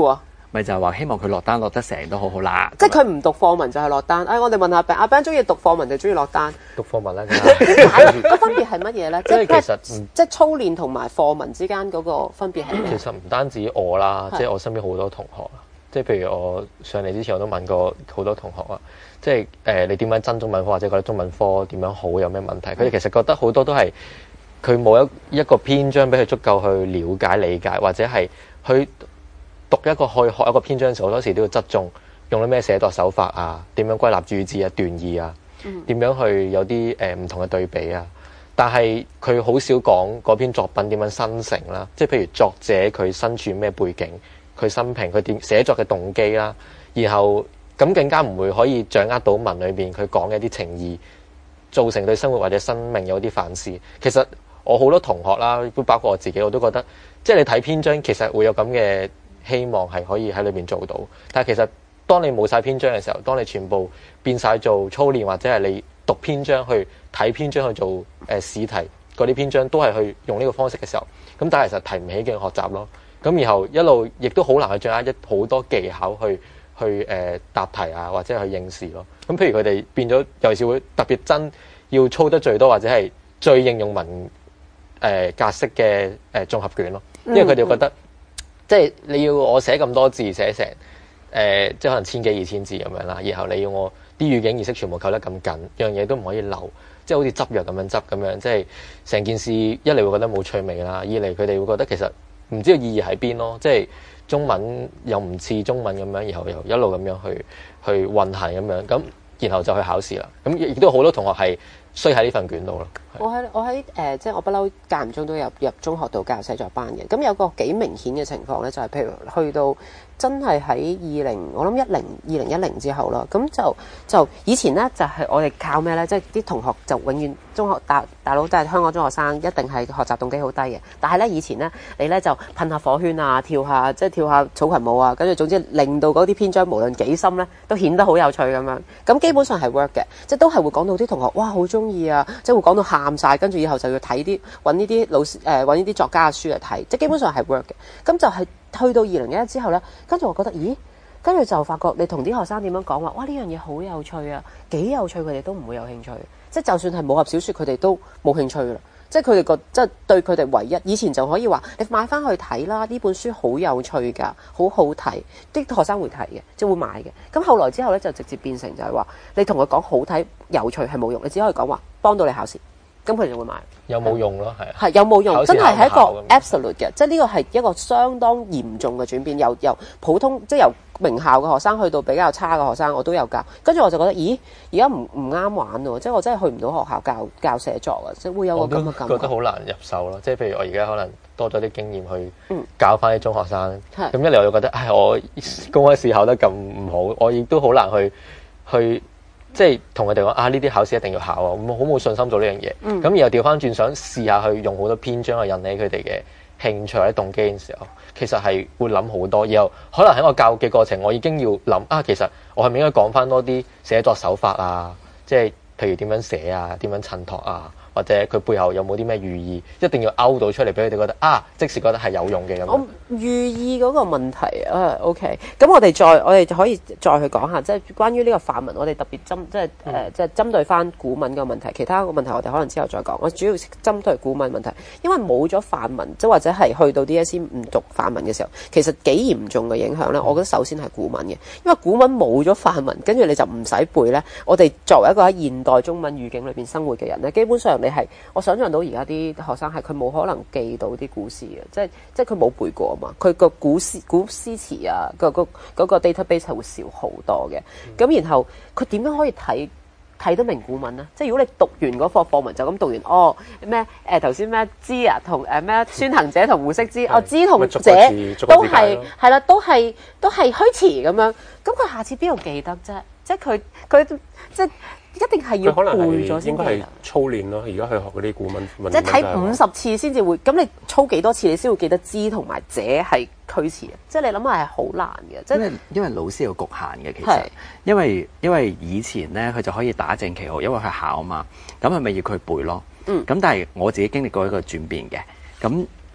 咪就係話希望佢落單落得成都好好啦。 即係佢唔讀課文就係落單。哎，我哋問下 Ben，阿 Ben 中意讀課文定中意落單？ 讀課文啦， 點解？個分別係乜嘢咧？ 即係其實即係操練同埋課文之間嗰個分別係咩？ 其實唔單止我啦，即係我身邊好多同學啦。即係譬如我上嚟之前我都問過好多同學啊，即係誒、呃、你點樣憎中文科或者覺得中文科點樣好有咩問題？佢哋其實覺得好多都係佢冇一一個篇章俾佢足夠去了解理解，或者係去讀一個去學一個篇章嘅時候，好多時都要側重用啲咩寫作手法啊，點樣歸納主旨啊、段意啊，點樣去有啲誒唔同嘅對比啊。但係佢好少講嗰篇作品點樣生成啦，即係譬如作者佢身處咩背景，佢生平佢點寫作嘅動機啦，然後咁更加唔會可以掌握到文裏邊佢講嘅一啲情意，造成對生活或者生命有啲反思。其實我好多同學啦，都包括我自己，我都覺得即係你睇篇章其實會有咁嘅希望係可以喺裏邊做到。但係其實當你冇晒篇章嘅時候，當你全部變晒做操練或者係你讀篇章去睇篇章去做誒、呃、試題嗰啲篇章都係去用呢個方式嘅時候，咁但係其實提唔起嘅學習咯。咁然後一路亦都好難去掌握一好多技巧去去誒、呃、答題啊，或者去應試咯。咁譬如佢哋變咗，尤其是會特別真要操得最多或者係最應用文誒、呃、格式嘅誒綜合卷咯。因為佢哋覺得、嗯嗯、即係你要我寫咁多字寫成誒、呃，即係可能千幾二千字咁樣啦。然後你要我啲語境意識全部扣得咁緊，樣嘢都唔可以漏，即係好似執藥咁樣執咁樣，即係成件事一嚟會覺得冇趣味啦，二嚟佢哋會覺得其實唔知道意義喺邊咯，即係中文又唔似中文咁樣，然後又一路咁樣去去運行咁樣，咁然後就去考試啦。咁亦都好多同學係衰喺呢份卷度咯。 我喺我喺誒、呃，即係我不嬲間唔中都有入中學度教寫作班嘅。咁有個幾明顯嘅情況咧，就係、是、譬如去到真係喺二零，我諗一零二零一零之後啦，咁就就以前咧就係、是、我哋靠咩咧？即係啲同學就永遠中學大大佬，即係香港中學生一定係學習動機好低嘅。但係咧以前咧，你咧就噴下火圈啊，跳下即係跳下草裙舞啊，跟住總之令到嗰啲篇章無論幾深咧，都顯得好有趣咁樣。咁基本上係 work 嘅，即係都係會講到啲同學哇好中意啊，即係會講到喊晒，跟住以後就要睇啲揾呢啲老師誒揾呢啲作家嘅書嚟睇，即係基本上係 work 嘅。咁就係去到二零一一之後咧，跟住我覺得咦，跟住就發覺你同啲學生點樣講話，哇呢樣嘢好有趣啊，幾有趣，佢哋都唔會有興趣。即係就算係武俠小説，佢哋都冇興趣啦。即係佢哋覺即係對佢哋唯一以前就可以話你買翻去睇啦，呢本書好有趣㗎，好好睇，啲學生會睇嘅，即係會買嘅。咁後來之後咧就直接變成就係話你同佢講好睇有趣係冇用，你只可以講話幫到你考試。咁佢哋就會買， 有冇用咯？係啊， 係有冇用？真係係一個 absolute 嘅， 嗯、 即係呢個係一個相當嚴重嘅轉變。由由普通即係由名校嘅學生去到比較差嘅學生，我都有教。跟住我就覺得，咦，而家唔唔啱玩喎！即係我真係去唔到學校教教寫作啊！即係會有個咁嘅感覺。 覺得好難入手咯。即係譬如我而家可能多咗啲經驗去教翻啲中學生。咁、嗯、一嚟我就覺得，唉，我公開試考得咁唔好，我亦都好難去去。即係同佢哋講啊，呢啲考試一定要考啊，咁好冇信心做呢樣嘢。咁、嗯、然後調翻轉想試下去用好多篇章去引起佢哋嘅興趣或者動機嘅時候，其實係會諗好多。然後可能喺我教嘅過程，我已經要諗啊，其實我係咪應該講翻多啲寫作手法啊？即係譬如點樣寫啊，點樣襯托啊？或者佢背後有冇啲咩寓意，一定要勾到出嚟俾佢哋覺得啊，即時覺得係有用嘅咁。 我寓意嗰個問題啊 ，OK，咁我哋再我哋就可以再去講下，即係關於呢個範文，我哋特別針即係誒、嗯呃、即係針對翻古文嘅問題，其他個問題我哋可能之後再講。我主要針對古文問題，因為冇咗範文，即係或者係去到 D S E 唔讀範文嘅時候，其實幾嚴重嘅影響咧。我覺得首先係古文嘅，因為古文冇咗範文，跟住你就唔使背咧。我哋作為一個喺現代中文語境裏邊生活嘅人咧，基本上你係我想象到而家啲學生係佢冇可能記到啲古詩嘅，即係即係佢冇背過啊嘛。佢個古詩古詩詞啊，個個嗰個 database 係會少好多嘅。咁、嗯、然後佢點樣可以睇睇得明古文咧？即係如果你讀完嗰課課文就咁讀完，哦咩誒頭先咩知啊同誒咩孫行者同胡適之，哦知同者都係係啦，都係都係虛詞咁樣。咁佢下次邊度記得啫？即係佢佢即係。一定係要背咗先記得。應該係操練咯，而家去學嗰啲古文文。 即係睇五十次先至會，咁你操幾多次你先會記得知同埋者係虛詞啊？即係你諗下係好難嘅。即係因為因為老師有局限嘅，其實因為因為以前咧佢就可以打正旗號，因為佢考嘛，咁係咪要佢背咯？嗯。咁但係我自己經歷過一個轉變嘅，咁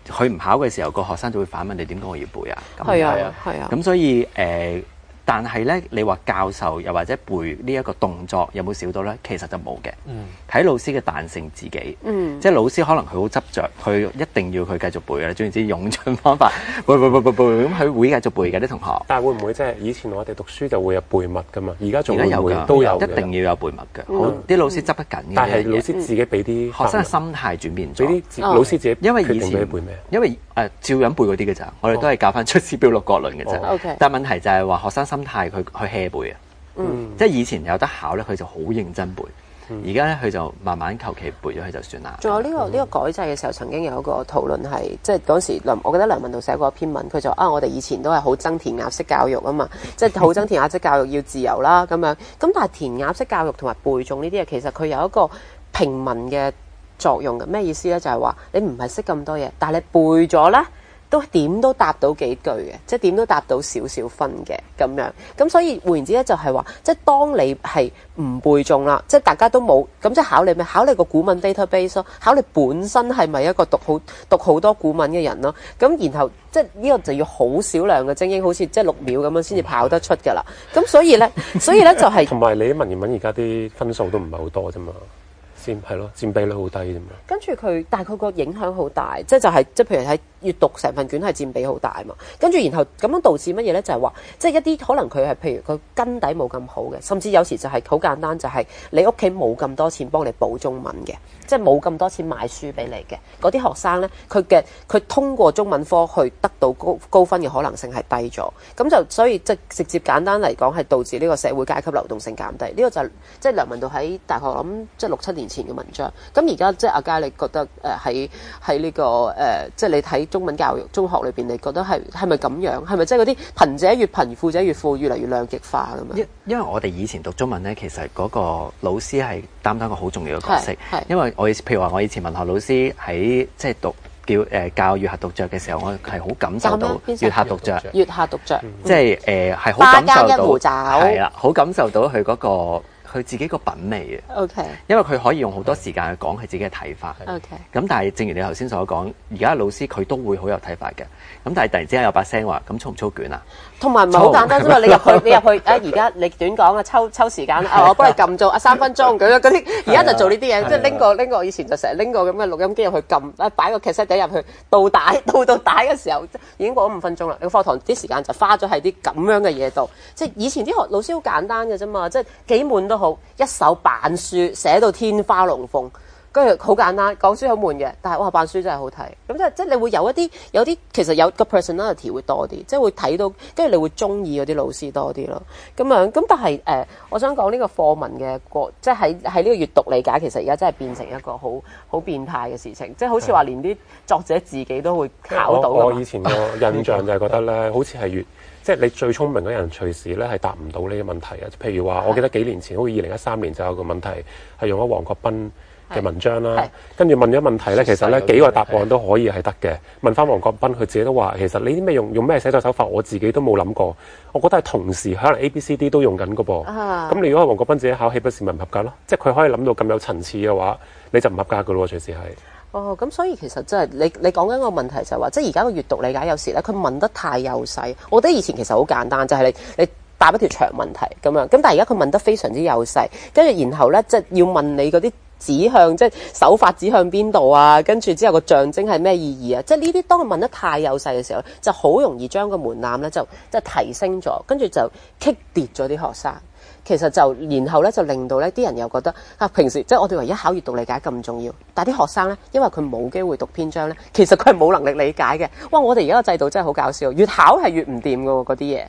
佢唔考嘅時候，個學生就會反問你點解我要背啊？ 係啊，係啊。 咁所以誒。呃但係咧，你話教授又或者背呢一個動作有冇少到咧？其實就冇嘅。睇、嗯、老師嘅彈性自己。嗯。即係老師可能佢好執着，佢一定要佢繼續背嘅。總言之，用盡方法背背背背背，咁佢會繼續背嘅啲同學。 但係會唔會即係以前我哋讀書就會有背默㗎嘛？而家仲會有㗎，都有， 一定要有背默嘅。好、嗯，啲老師執得緊嘅。 但係老師自己俾啲、嗯、 學生嘅心態轉變咗。 俾啲老師自己因為以前背咩？ 因為誒、呃、照樣背嗰啲嘅咋，我哋都係教翻出師表六角輪嘅咋。 哦 okay. 但係問題就係話學生心態佢佢 hea 背啊。嗯。即係以前有得考咧，佢就好認真背。而家咧，佢就慢慢求其背咗佢就算啦。 仲有呢、這個呢、這個改制嘅時候，曾經有一個討論係，即係嗰時梁，我記得梁文道寫過一篇文，佢就啊，我哋以前都係好憎填鴨式教育啊嘛，即係好憎填鴨式教育要自由啦咁樣。咁但係填鴨式教育同埋背誦呢啲嘢，其實佢有一個平民嘅作用嘅。咩意思咧？就係、是、話你唔係識咁多嘢，但係你背咗咧，都點都答到幾句嘅，即係點都答到少少分嘅咁樣。咁所以換言之咧，就係話，即係當你係唔背誦啦，即係大家都冇，咁即係考你咩？考你個古文 database 咯，考你本身係咪一個讀好讀好多古文嘅人咯？咁然後即係呢個就要好少量嘅精英，好似即係六秒咁樣先至跑得出㗎啦。咁所以咧，所以咧就係同埋你啲文言文而家啲分數都唔係好多啫嘛。佔係咯，佔比率好低啫嘛。跟住佢，但係佢個影響好大，即係就係、是、即係譬如喺閱讀成份卷係佔比好大嘛。跟住然後咁樣導致乜嘢咧？就係、是、話，即係一啲可能佢係譬如佢根底冇咁好嘅，甚至有時就係好簡單，就係你屋企冇咁多錢幫你補中文嘅，即係冇咁多錢買書俾你嘅嗰啲學生咧，佢嘅佢通過中文科去得到高高分嘅可能性係低咗。咁就所以即係直接簡單嚟講係導致呢個社會階級流動性減低。呢、這個就係、即係梁文道喺大學諗即係六七年前嘅文章，咁而家即係阿佳，你覺得誒喺喺呢個誒、呃，即係你睇中文教育中學裏邊，你覺得係係咪咁樣？係咪即係嗰啲貧者越貧，富者越富，越嚟越兩極化咁樣？ 因因為我哋以前讀中文咧，其實嗰個老師係擔當個好重要嘅角色，因為我譬如話我以前文學老師喺即係讀叫誒、呃、教閱客讀著嘅時候，我係好感受到閱客讀著， 閱客讀著， 即係誒係好感受到， 花間一壺酒， 係啦，好感受到佢嗰個。佢自己個品味嘅 ，OK， 因為佢可以用好多時間去講佢自己嘅睇法 ，OK。 咁但係正如你頭先所講，而家老師佢都會好有睇法嘅。咁但係突然之間有把聲話，咁操唔操卷啊？ 同埋唔係好簡單啫嘛！你入去，你入去，啊而家你短講啊，抽抽時間啊，我幫你撳做啊三分鐘咁樣嗰啲，而家就做呢啲嘢，即係拎個拎個，我以前就成日拎個咁嘅錄音機入去撳，啊擺個劇室底入去倒帶，到到帶嘅時候已經過咗五分鐘啦。你個課堂啲時間就花咗喺啲咁樣嘅嘢度，即係以前啲學老師好簡單嘅啫嘛，即係幾悶都好，一手板書寫到天花龍鳳。跟住好簡單，講書好悶嘅，但係哇扮書真係好睇。咁即係即係你會有一啲有啲其實有個 personality 會多啲，即係會睇到，跟住你會中意嗰啲老師多啲咯。咁樣咁但係誒、呃，我想講呢個課文嘅過，即係喺喺呢個閱讀理解，其實而家真係變成一個好好變態嘅事情，即係好似話連啲作者自己都會考到。 我，我以前個印象就係覺得咧，好似係越即係你最聰明嘅人，隨時咧係答唔到呢啲問題啊。譬如話，我記得幾年前，好似二零一三年就有個問題係用咗黃國斌嘅文章啦，跟住問咗問題咧，其實咧幾個答案都可以係得嘅。問翻黃國斌，佢自己都話，其實你啲咩用用咩寫作手法，我自己都冇諗過。我覺得係同時可能 A、B、C、D 都用緊嘅噃。咁、啊、你如果係黃國斌自己考豈不是咪唔合格咯？即係佢可以諗到咁有層次嘅話，你就唔合格嘅咯，隨時係。 哦，咁所以其實真係你你講緊個問題就係話，即係而家個閱讀理解有時咧，佢問得太幼細。我覺得以前其實好簡單，就係、是、你你。答一條長問題咁樣，咁但係而家佢問得非常之幼細，跟住然後咧即係要問你嗰啲指向，即係手法指向邊度啊，跟住之後個象徵係咩意義啊？即係呢啲當佢問得太幼細嘅時候，就好容易將個門檻咧就即係提升咗，跟住就棘跌咗啲學生。其實就然後咧就令到咧啲人又覺得啊，平時即係我哋唯一考閱讀理解咁重要，但係啲學生咧，因為佢冇機會讀篇章咧，其實佢係冇能力理解嘅。哇！我哋而家個制度真係好搞笑，越考係越唔掂㗎喎嗰啲嘢。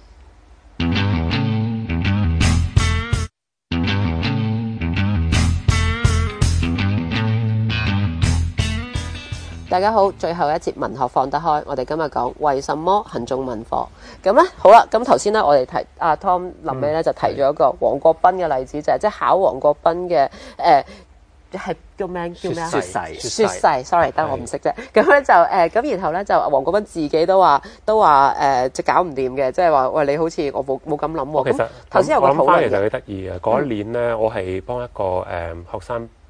大家好，最後一節文學放得開，我哋今日講為什麼恨中文科。咁咧好啦，咁頭先咧我哋提阿、啊、Tom 臨尾咧就提咗一個黃國斌嘅例子，就係即係考黃國斌嘅誒係叫咩叫咩雪誓雪誓 sorry 得我唔識啫。咁咧就誒咁、呃、然後咧就黃國斌自己都話都話誒即係搞唔掂嘅，即係話喂你好似我冇冇咁諗喎。 其實頭先有個討論，我諗翻嚟就幾得意嘅。嗰一年咧，嗯、我係幫一個誒、呃、學生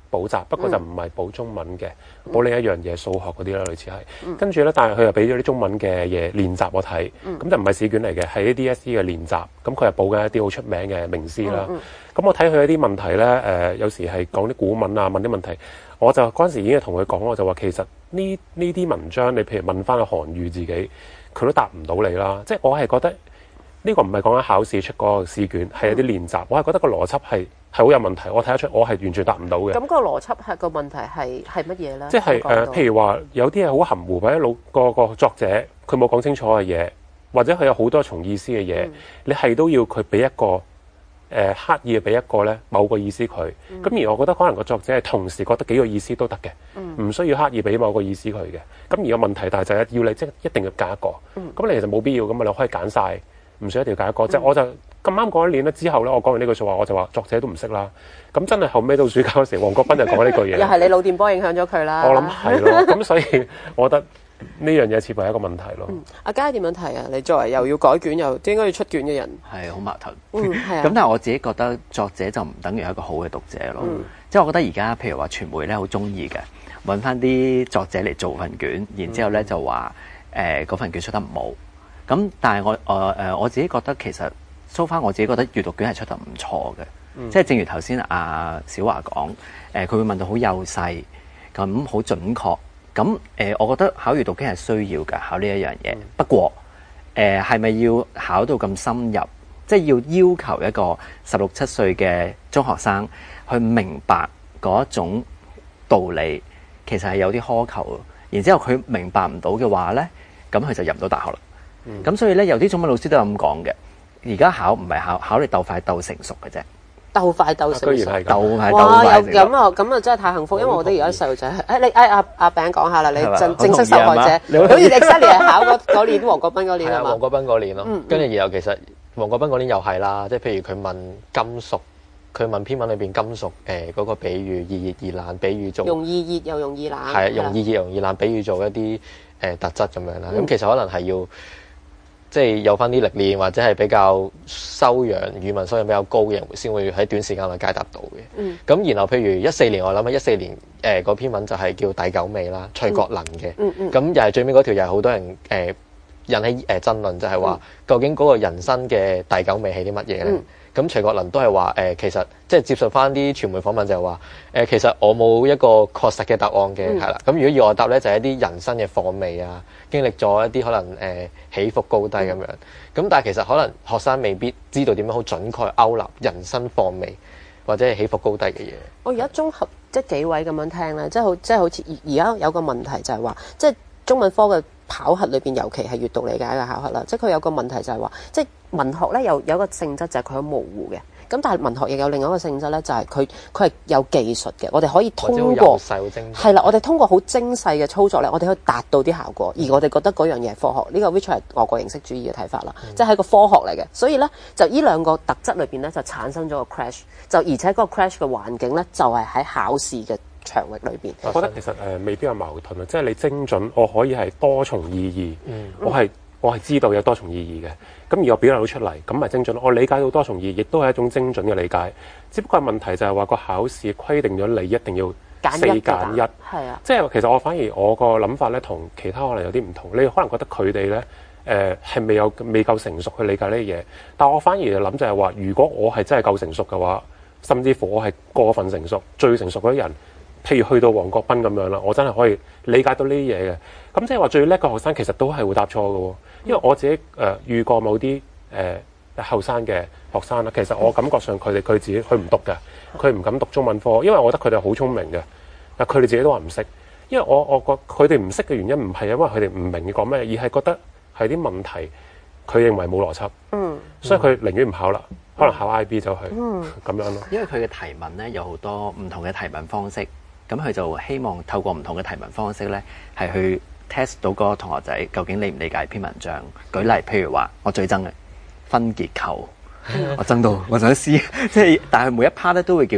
補習，不過就唔係補中文嘅，補另一樣嘢數學嗰啲啦，類似係。跟住咧，但係佢又俾咗啲中文嘅嘢練習我睇，咁就唔係試卷嚟嘅，係啲 D S E 嘅練習。咁佢係補緊一啲好出名嘅名師啦。咁我睇佢一啲問題咧，誒有時係講啲古文啊，問啲問題，我就嗰陣時已經同佢講，我就話其實呢呢啲文章，你譬如問翻個韓語自己，佢都答唔到你啦。即係我係覺得呢個唔係講緊考試出嗰個試卷，係一啲練習。我係覺得個邏輯係。係好有問題，我睇得出，我係完全答唔到嘅。 咁個邏輯係個問題係係乜嘢咧？ 即係誒、呃，譬如話有啲係好含糊，或者老個個作者佢冇講清楚嘅嘢，或者佢有好多重意思嘅嘢，嗯、你係都要佢俾一個誒、呃、刻意俾一個咧某個意思佢。咁、嗯、而我覺得可能個作者係同時覺得幾個意思都得嘅，唔、嗯、需要刻意俾某個意思佢嘅。咁而個問題，但係就係要你即係一定要揀一個。咁、嗯、你其實冇必要咁啊，你可以揀晒，唔需要一定要揀一個。即係、嗯、我就。咁啱嗰一年咧之後咧，我講完呢句説話，我就話作者都唔識啦。咁真係後尾到暑假嗰時，黃國斌就講呢句嘢。又係你腦電波影響咗佢啦。 我諗係咯，咁所以我覺得呢樣嘢似乎係一個問題咯。 嗯、阿佳點樣睇啊？你作為又要改卷又應該要出卷嘅人， 係好矛盾。 嗯，係啊。 咁但係我自己覺得作者就唔等於一個好嘅讀者咯。嗯、即係我覺得而家譬如話傳媒咧好中意嘅，揾翻啲作者嚟做份卷，然之後咧就話誒嗰份卷出得唔好。咁但係我我誒、呃、我自己覺得其實。so far 我自己覺得閱讀卷係出得唔錯嘅，嗯、即係正如頭先阿小華講，誒、呃、佢會問到好幼細，咁好準確，咁誒、呃、我覺得考閱讀卷係需要嘅，考呢一樣嘢。嗯、不過誒係咪要考到咁深入？即係要要求一個十六七歲嘅中學生去明白嗰一種道理，其實係有啲苛求。然之後佢明白唔到嘅話咧，咁佢就入唔到大學啦。咁、嗯、所以咧，有啲中文老師都有咁講嘅。而家考唔係考考你鬥快鬥成熟嘅啫， 鬥快鬥成熟， 鬥快鬥哇！ 快有咁啊，咁啊真係太幸福，因為我哋而家細路仔，誒你誒阿阿餅講下啦，你正正式受害者，好似 exactly 係考嗰嗰年黃國斌嗰年係嘛？ 黃國斌嗰年咯，跟住然後其實黃國斌嗰年又係啦，即係譬如佢問金屬，佢問篇文裏邊金屬誒嗰個比喻易熱易冷，比喻做用易熱又用易冷， 係用易熱又用易冷，比喻做一啲誒特質咁樣啦。咁其實可能係要。即係有翻啲歷練，或者係比較修養語文修養比較高嘅人，先會喺短時間內解答到嘅。咁、嗯、然後譬如一四年，我諗喺一四年誒嗰、呃、篇文就係叫第九味啦，徐國能嘅。咁、嗯嗯嗯、又係最尾嗰條，又係好多人誒、呃、引起誒、呃、爭論，就係、是、話、嗯、究竟嗰個人生嘅第九味係啲乜嘢咧？咁、嗯、徐國能都係話誒，其實即係接受翻啲傳媒訪問就係話誒，其實我冇一個確實嘅答案嘅，係啦、嗯。咁如果要我答咧，就係、是、一啲人生嘅況味啊。經歷咗一啲可能誒、呃、起伏高低咁樣，咁但係其實可能學生未必知道點樣好準確勾勒人生況味或者係起伏高低嘅嘢。我而家綜合即係幾位咁樣聽咧，即係好即係好似而家有個問題就係話，即係中文科嘅考核裏邊，尤其係閱讀理解嘅考核啦，即係佢有個問題就係話，即係文學咧有有一個性質就係佢好模糊嘅。咁但係文學亦有另外一個性質咧，就係佢佢係有技術嘅，我哋可以通過係啦，我哋通過好精細嘅操作咧，我哋可以達到啲效果，而我哋覺得嗰樣嘢係科學。呢、這個 which 係俄國形式主義嘅睇法啦，嗯、即係一個科學嚟嘅。所以咧，就呢兩個特質裏邊咧，就產生咗個 crash。就而且嗰個 crash 嘅環境咧，就係、是、喺考試嘅場域裏邊。 我覺得其實誒、呃、未必有矛盾啊，即係你精準，我可以係多重意義，嗯、我係。我係知道有多重意義嘅，咁而我表達到出嚟，咁咪精準。我理解到多重意義，亦都係一種精準嘅理解。只不過問題就係話個考試規定咗你一定要四揀一，係啊，即係其實我反而我個諗法咧，同其他可能有啲唔同。你可能覺得佢哋咧誒係未有未夠成熟去理解呢啲嘢，但我反而就諗就係話，如果我係真係夠成熟嘅話，甚至乎我係過分成熟、最成熟嗰啲人。譬如去到黃國斌咁樣啦，我真係可以理解到呢啲嘢嘅。咁即係話最叻嘅學生其實都係會答錯嘅喎。因為我自己誒、呃、遇過某啲誒後生嘅學生啦，其實我感覺上佢哋佢自己佢唔讀嘅，佢唔敢讀中文科，因為我覺得佢哋好聰明嘅。但佢哋自己都話唔識，因為我我覺佢哋唔識嘅原因唔係因為佢哋唔明講咩，而係覺得係啲問題佢認為冇邏輯，嗯，所以佢寧願唔考啦，可能考 I B 就去，嗯，咁樣咯。 因為佢嘅提問咧有好多唔同嘅提問方式。咁佢就希望透過唔同嘅提問方式咧，係去 test 到嗰個同學仔究竟理唔理解篇文章。舉例，譬如話我最憎嘅分結構，我憎到我想試，即係但係每一 part 咧都會叫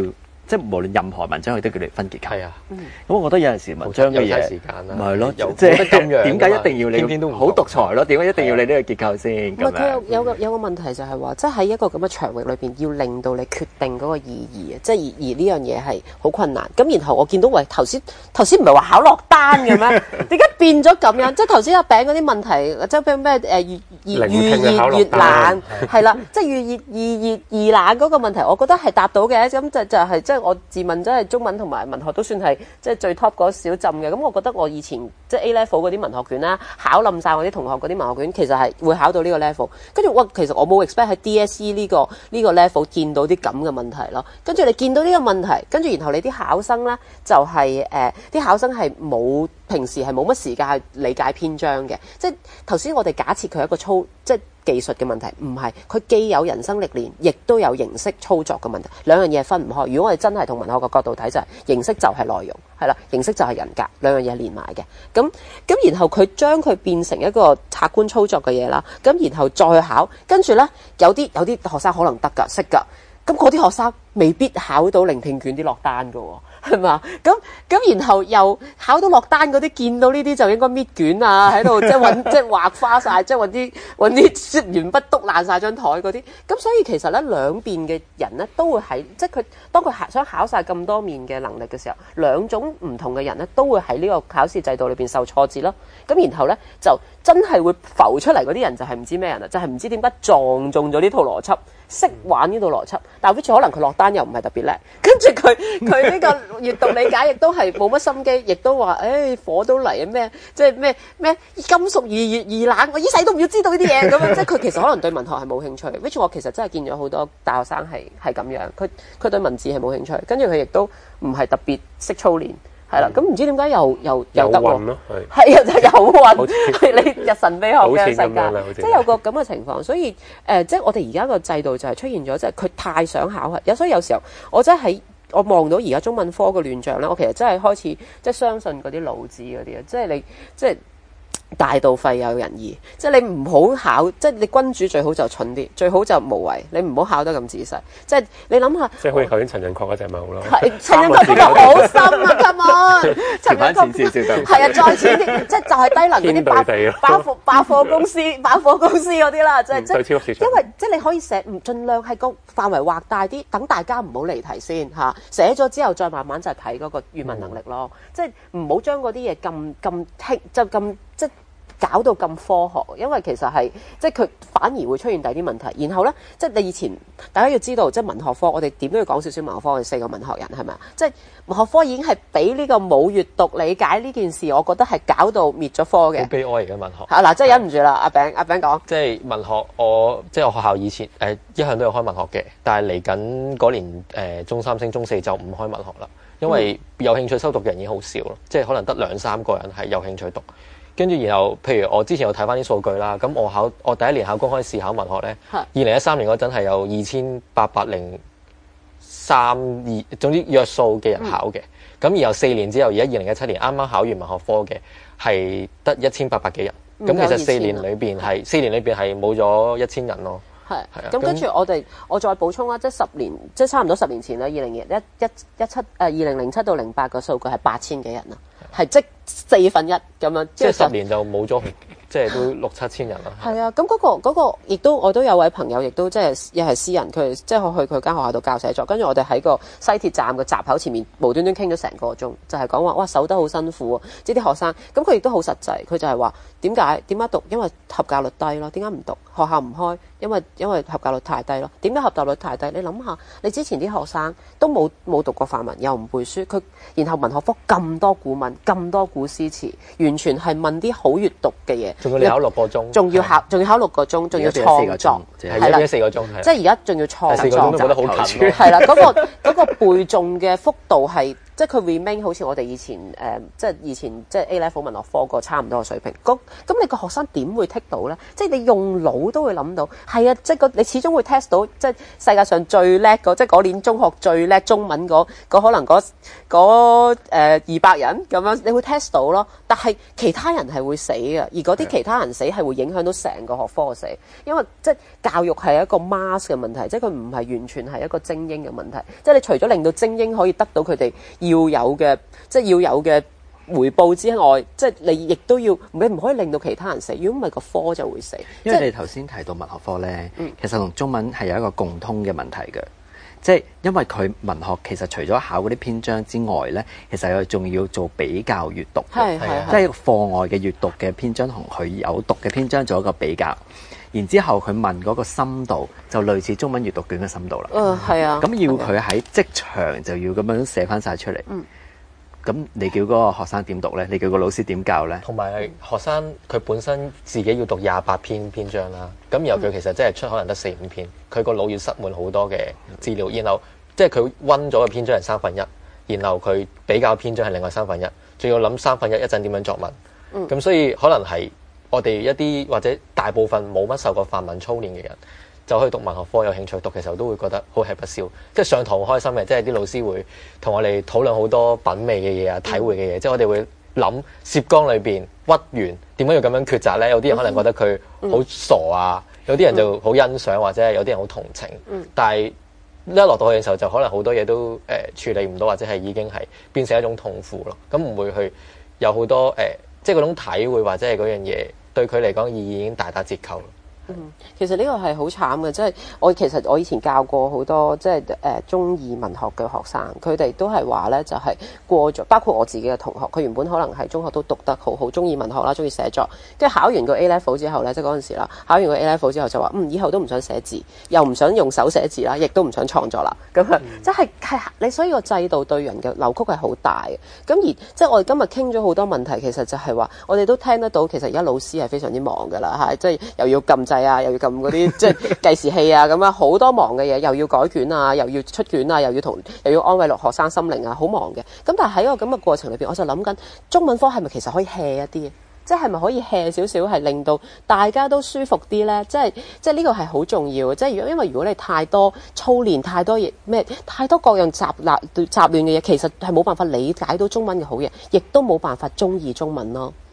即係無論任何文章佢都叫你分結構。 係啊， 咁我覺得有陣時文章嘅嘢， 有時間啦， 咪係咯， 有即係冇得咁樣點解一定要偏偏都唔你好獨裁咯？點解一定要你呢個結構先？ 唔係咁樣佢有有個有個問題就係話，即係喺一個咁嘅場域裏邊，要令到你決定嗰個意義啊！即係而而呢樣嘢係好困難。咁然後我見到喂頭先頭先唔係話考落單嘅咩？點解變咗咁樣？即係頭先阿餅嗰啲問題，即係譬如咩誒越越聆越聽嘅考熱越落單冷係啦，即係越熱越熱易冷嗰個問題，我覺得係答到嘅。咁就就係即係我自問，真係中文同埋文學都算係即係最 top 嗰小浸嘅。咁我覺得我以前即係 A level 嗰啲文學卷啦，考冧晒我啲同學嗰啲文學卷，其實係會考到呢個 level。跟住哇，其實我冇 expect 喺 D S E 呢個呢個 level 見到啲咁嘅問題咯。跟住你見到呢個問題，跟住然後你啲考生咧就係誒啲考生係冇平時係冇乜時間去理解篇章嘅。即係頭先我哋假設佢係一個操即係技術嘅問題，唔係佢既有人生歷練，亦都有形式操作嘅問題，兩樣嘢分唔開。如果我哋真係從文學嘅角度睇，就係、是、形式就係內容，係啦，形式就係人格，兩樣嘢連埋嘅。咁咁然後佢將佢變成一個客觀操作嘅嘢啦，咁然後再去考，跟住呢，有啲有啲學生可能得㗎，識㗎，咁嗰啲學生未必考到聆聽卷啲落單㗎喎。係嘛？咁咁然後又考到落單嗰啲，見到呢啲就應該搣卷啊，喺度即係揾即係畫花晒，即係揾啲揾啲鉛筆篤爛晒張台嗰啲。咁所以其實咧兩邊嘅人咧都會喺即係佢當佢想考晒咁多面嘅能力嘅時候，兩種唔同嘅人咧都會喺呢個考試制度裏邊受挫折咯。咁然後咧就真係會浮出嚟嗰啲人就係唔知咩人啦，就係、是、唔知點解撞中咗呢套邏輯，識玩呢套邏輯，但係 which 可能佢落單又唔係特別叻，跟住佢佢呢個。閱讀理解亦都係冇乜心機，亦都話誒、哎、火都嚟啊咩，即係咩咩金屬易熱易冷，我一世都唔要知道呢啲嘢咁樣，即係佢其實可能對文學係冇興趣。which 我其實真係見咗好多大學生係係咁樣，佢佢對文字係冇興趣，跟住佢亦都唔係特別識操練，係啦。咁唔知點解又又又得喎？係啊，就有運，你日神秘學嘅世界，即係有個咁嘅情況。所以誒、呃，即係我哋而家個制度就係出現咗，即係佢太想考核，有所以有時候我真係喺。我望到而家中文科嘅亂象咧，我其實真係開始即係相信嗰啲老子嗰啲啊，即係你即係大道廢有仁義，即係你唔好考，即係你君主最好就蠢啲，最好就無為，你唔好考得咁仔細。即係你諗下， 即係好似頭先陳寅恪嗰隻咪好咯。 係陳寅恪嗰個好深啊 ，come on！陳寅恪係啊，再淺啲，即係就係低能嗰啲百百貨百貨公司、百貨公司嗰啲啦，即係即係因為即係你可以寫唔盡量係個範圍畫大啲，等大家唔好離題先嚇。寫咗之後再慢慢就係睇嗰個語文能力咯，嗯、即係唔好將嗰啲嘢咁咁剔就咁即係。搞到咁科學，因為其實係即係佢反而會出現第啲問題。然後呢，即係你以前大家要知道，即係文學科，我哋點都要講少少文學科嘅四個文學人係咪啊？即係文學科已經係俾呢個冇閱讀理解呢件事，我覺得係搞到滅咗科嘅。 好悲哀而家文學。 嚇嗱，即係忍唔住啦，阿餅阿餅講。 即係文學，我即係我學校以前誒、呃、一向都有開文學嘅，但係嚟緊嗰年誒、呃、中三升中四就唔開文學啦，因為有興趣修讀嘅人已經好少咯，即係可能得兩三個人係有興趣讀。跟住，然後譬如我之前有睇翻啲數據啦，咁我考我第一年考公開試考文學咧，二零一三年嗰陣係有二千八百零三二，總之約數嘅人考嘅。咁、嗯、然後四年之後，而家二零一七年啱啱考完文學科嘅係得一千八百幾人。咁、嗯、其實四年裏邊係四年裏邊係冇咗一千人咯。 係係啊。咁跟住我哋我再補充啦，即係十年，即係差唔多十年前啦，二零一一一七誒二零零七到零八個數據係八千幾人啦，係即四分一咁樣， 即係十年就冇咗，即係都六七千人啦。 係啊，咁嗰、嗰個嗰、嗰個亦都我都有位朋友，亦都即係又係私人，佢即係去佢間學校度教寫作，跟住我哋喺個西鐵站嘅閘口前面無端端傾咗成個鐘，就係講話哇守得好辛苦啊！即係啲學生，咁佢亦都好實際，佢就係話點解點解讀？因為合格率低咯。點解唔讀？學校唔開，因為因為合格率太低咯。點解合格率太低？你諗下，你之前啲學生都冇冇讀過範文，又唔背書，佢然後文學科咁多古文，咁多古詩詞，完全係問啲好閱讀嘅嘢。 仲要你考六個鐘， 仲要考，仲要考六個鐘，仲要創作， 係啦，四個鐘， 即係而家仲要創作， 四個鐘都覺得好近。 係啦，嗰個嗰個背誦嘅幅度係。即係佢 remain 好似我哋以前誒、呃，即係以前即係 A level 文學科個差唔多嘅水平。咁咁你個學生點會剔到咧？即係你用腦都會諗到，係啊！即係個你始終會 test 到，即係世界上最叻嗰，即係嗰年中學最叻中文嗰可能嗰嗰誒二百人咁樣，你會 test 到咯。 但係其他人係會死嘅，而嗰啲其他人死係會影響到成個學科嘅死，因為即係教育係一個 mass 嘅問題，即係佢唔係完全係一個精英嘅問題。即係你除咗令到精英可以得到佢哋要有嘅，即係要有嘅回報之外，即係你亦都要，你唔可以令到其他人死。如果唔係個科就會死。 因為你頭先提到文學科咧，嗯、其實同中文係有一個共通嘅問題嘅。即係因為佢文學其實除咗考嗰啲篇章之外咧，其實佢仲要做比較閱讀嘅，即係課外嘅閱讀嘅篇章同佢有讀嘅篇章做一個比較，然之後佢問嗰個深度就類似中文閱讀卷嘅深度啦。 嗯，係啊。 咁要佢喺即場就要咁樣寫翻晒出嚟。嗯。咁你叫嗰個學生點讀咧？你叫個老師點教咧？ 同埋學生佢本身自己要讀廿八篇篇章啦，咁然後佢其實真係出可能得四五篇，佢個腦要塞滿好多嘅資料，然後即係佢温咗嘅篇章係三分一，然後佢比較篇章係另外三分一，仲要諗三分一一陣點樣作文。咁、嗯、所以可能係我哋一啲或者大部分冇乜受過範文操練嘅人，就可以讀文學科有興趣讀嘅時候，都會覺得好吃不消。即係上堂好開心嘅，即係啲老師會同我哋討論好多品味嘅嘢啊、體會嘅嘢。嗯、即係我哋會諗涉江裏邊屈原點解要咁樣抉擇咧？有啲人可能覺得佢好傻啊，有啲人就好欣賞，或者有啲人好同情。嗯、但係一落到去嘅時候，就可能好多嘢都誒、呃、處理唔到，或者係已經係變成一種痛苦咯。咁唔會去有好多誒、呃，即係嗰種體會或者係嗰樣嘢對佢嚟講意義已經大打折扣。 嗯，其實呢個係好慘嘅，即係我其實我以前教過好多即係誒、呃、中二文學嘅學生，佢哋都係話咧就係、是、過咗，包括我自己嘅同學，佢原本可能係中學都讀得好好，中意文學啦，中意寫作，跟住考完個 A level 之後咧，即係嗰陣時啦，考完個 A level 之後就話嗯，以後都唔想寫字，又唔想用手寫字啦，亦都唔想創作啦，咁啊，即係係你所以個制度對人嘅扭曲係好大嘅。咁而即係我哋今日傾咗好多問題，其實就係話我哋都聽得到，其實而家老師係非常之忙㗎啦，係即係又要禁制啊，又要撳嗰啲即係計時器啊，咁啊好多忙嘅嘢，又要改卷啊，又要出卷啊，又要同又要安慰落學生心靈啊，好忙嘅。咁但係喺個咁嘅過程裏邊，我就諗緊中文科係咪其實可以 hea 一啲？即係咪可以 hea 少少，係令到大家都舒服啲咧？即係即係呢個係好重要嘅。即係如果因為如果你太多操練，太多嘢咩，太多各樣雜雜亂嘅嘢，其實係冇辦法理解到中文嘅好嘢，亦都冇辦法中意中文咯。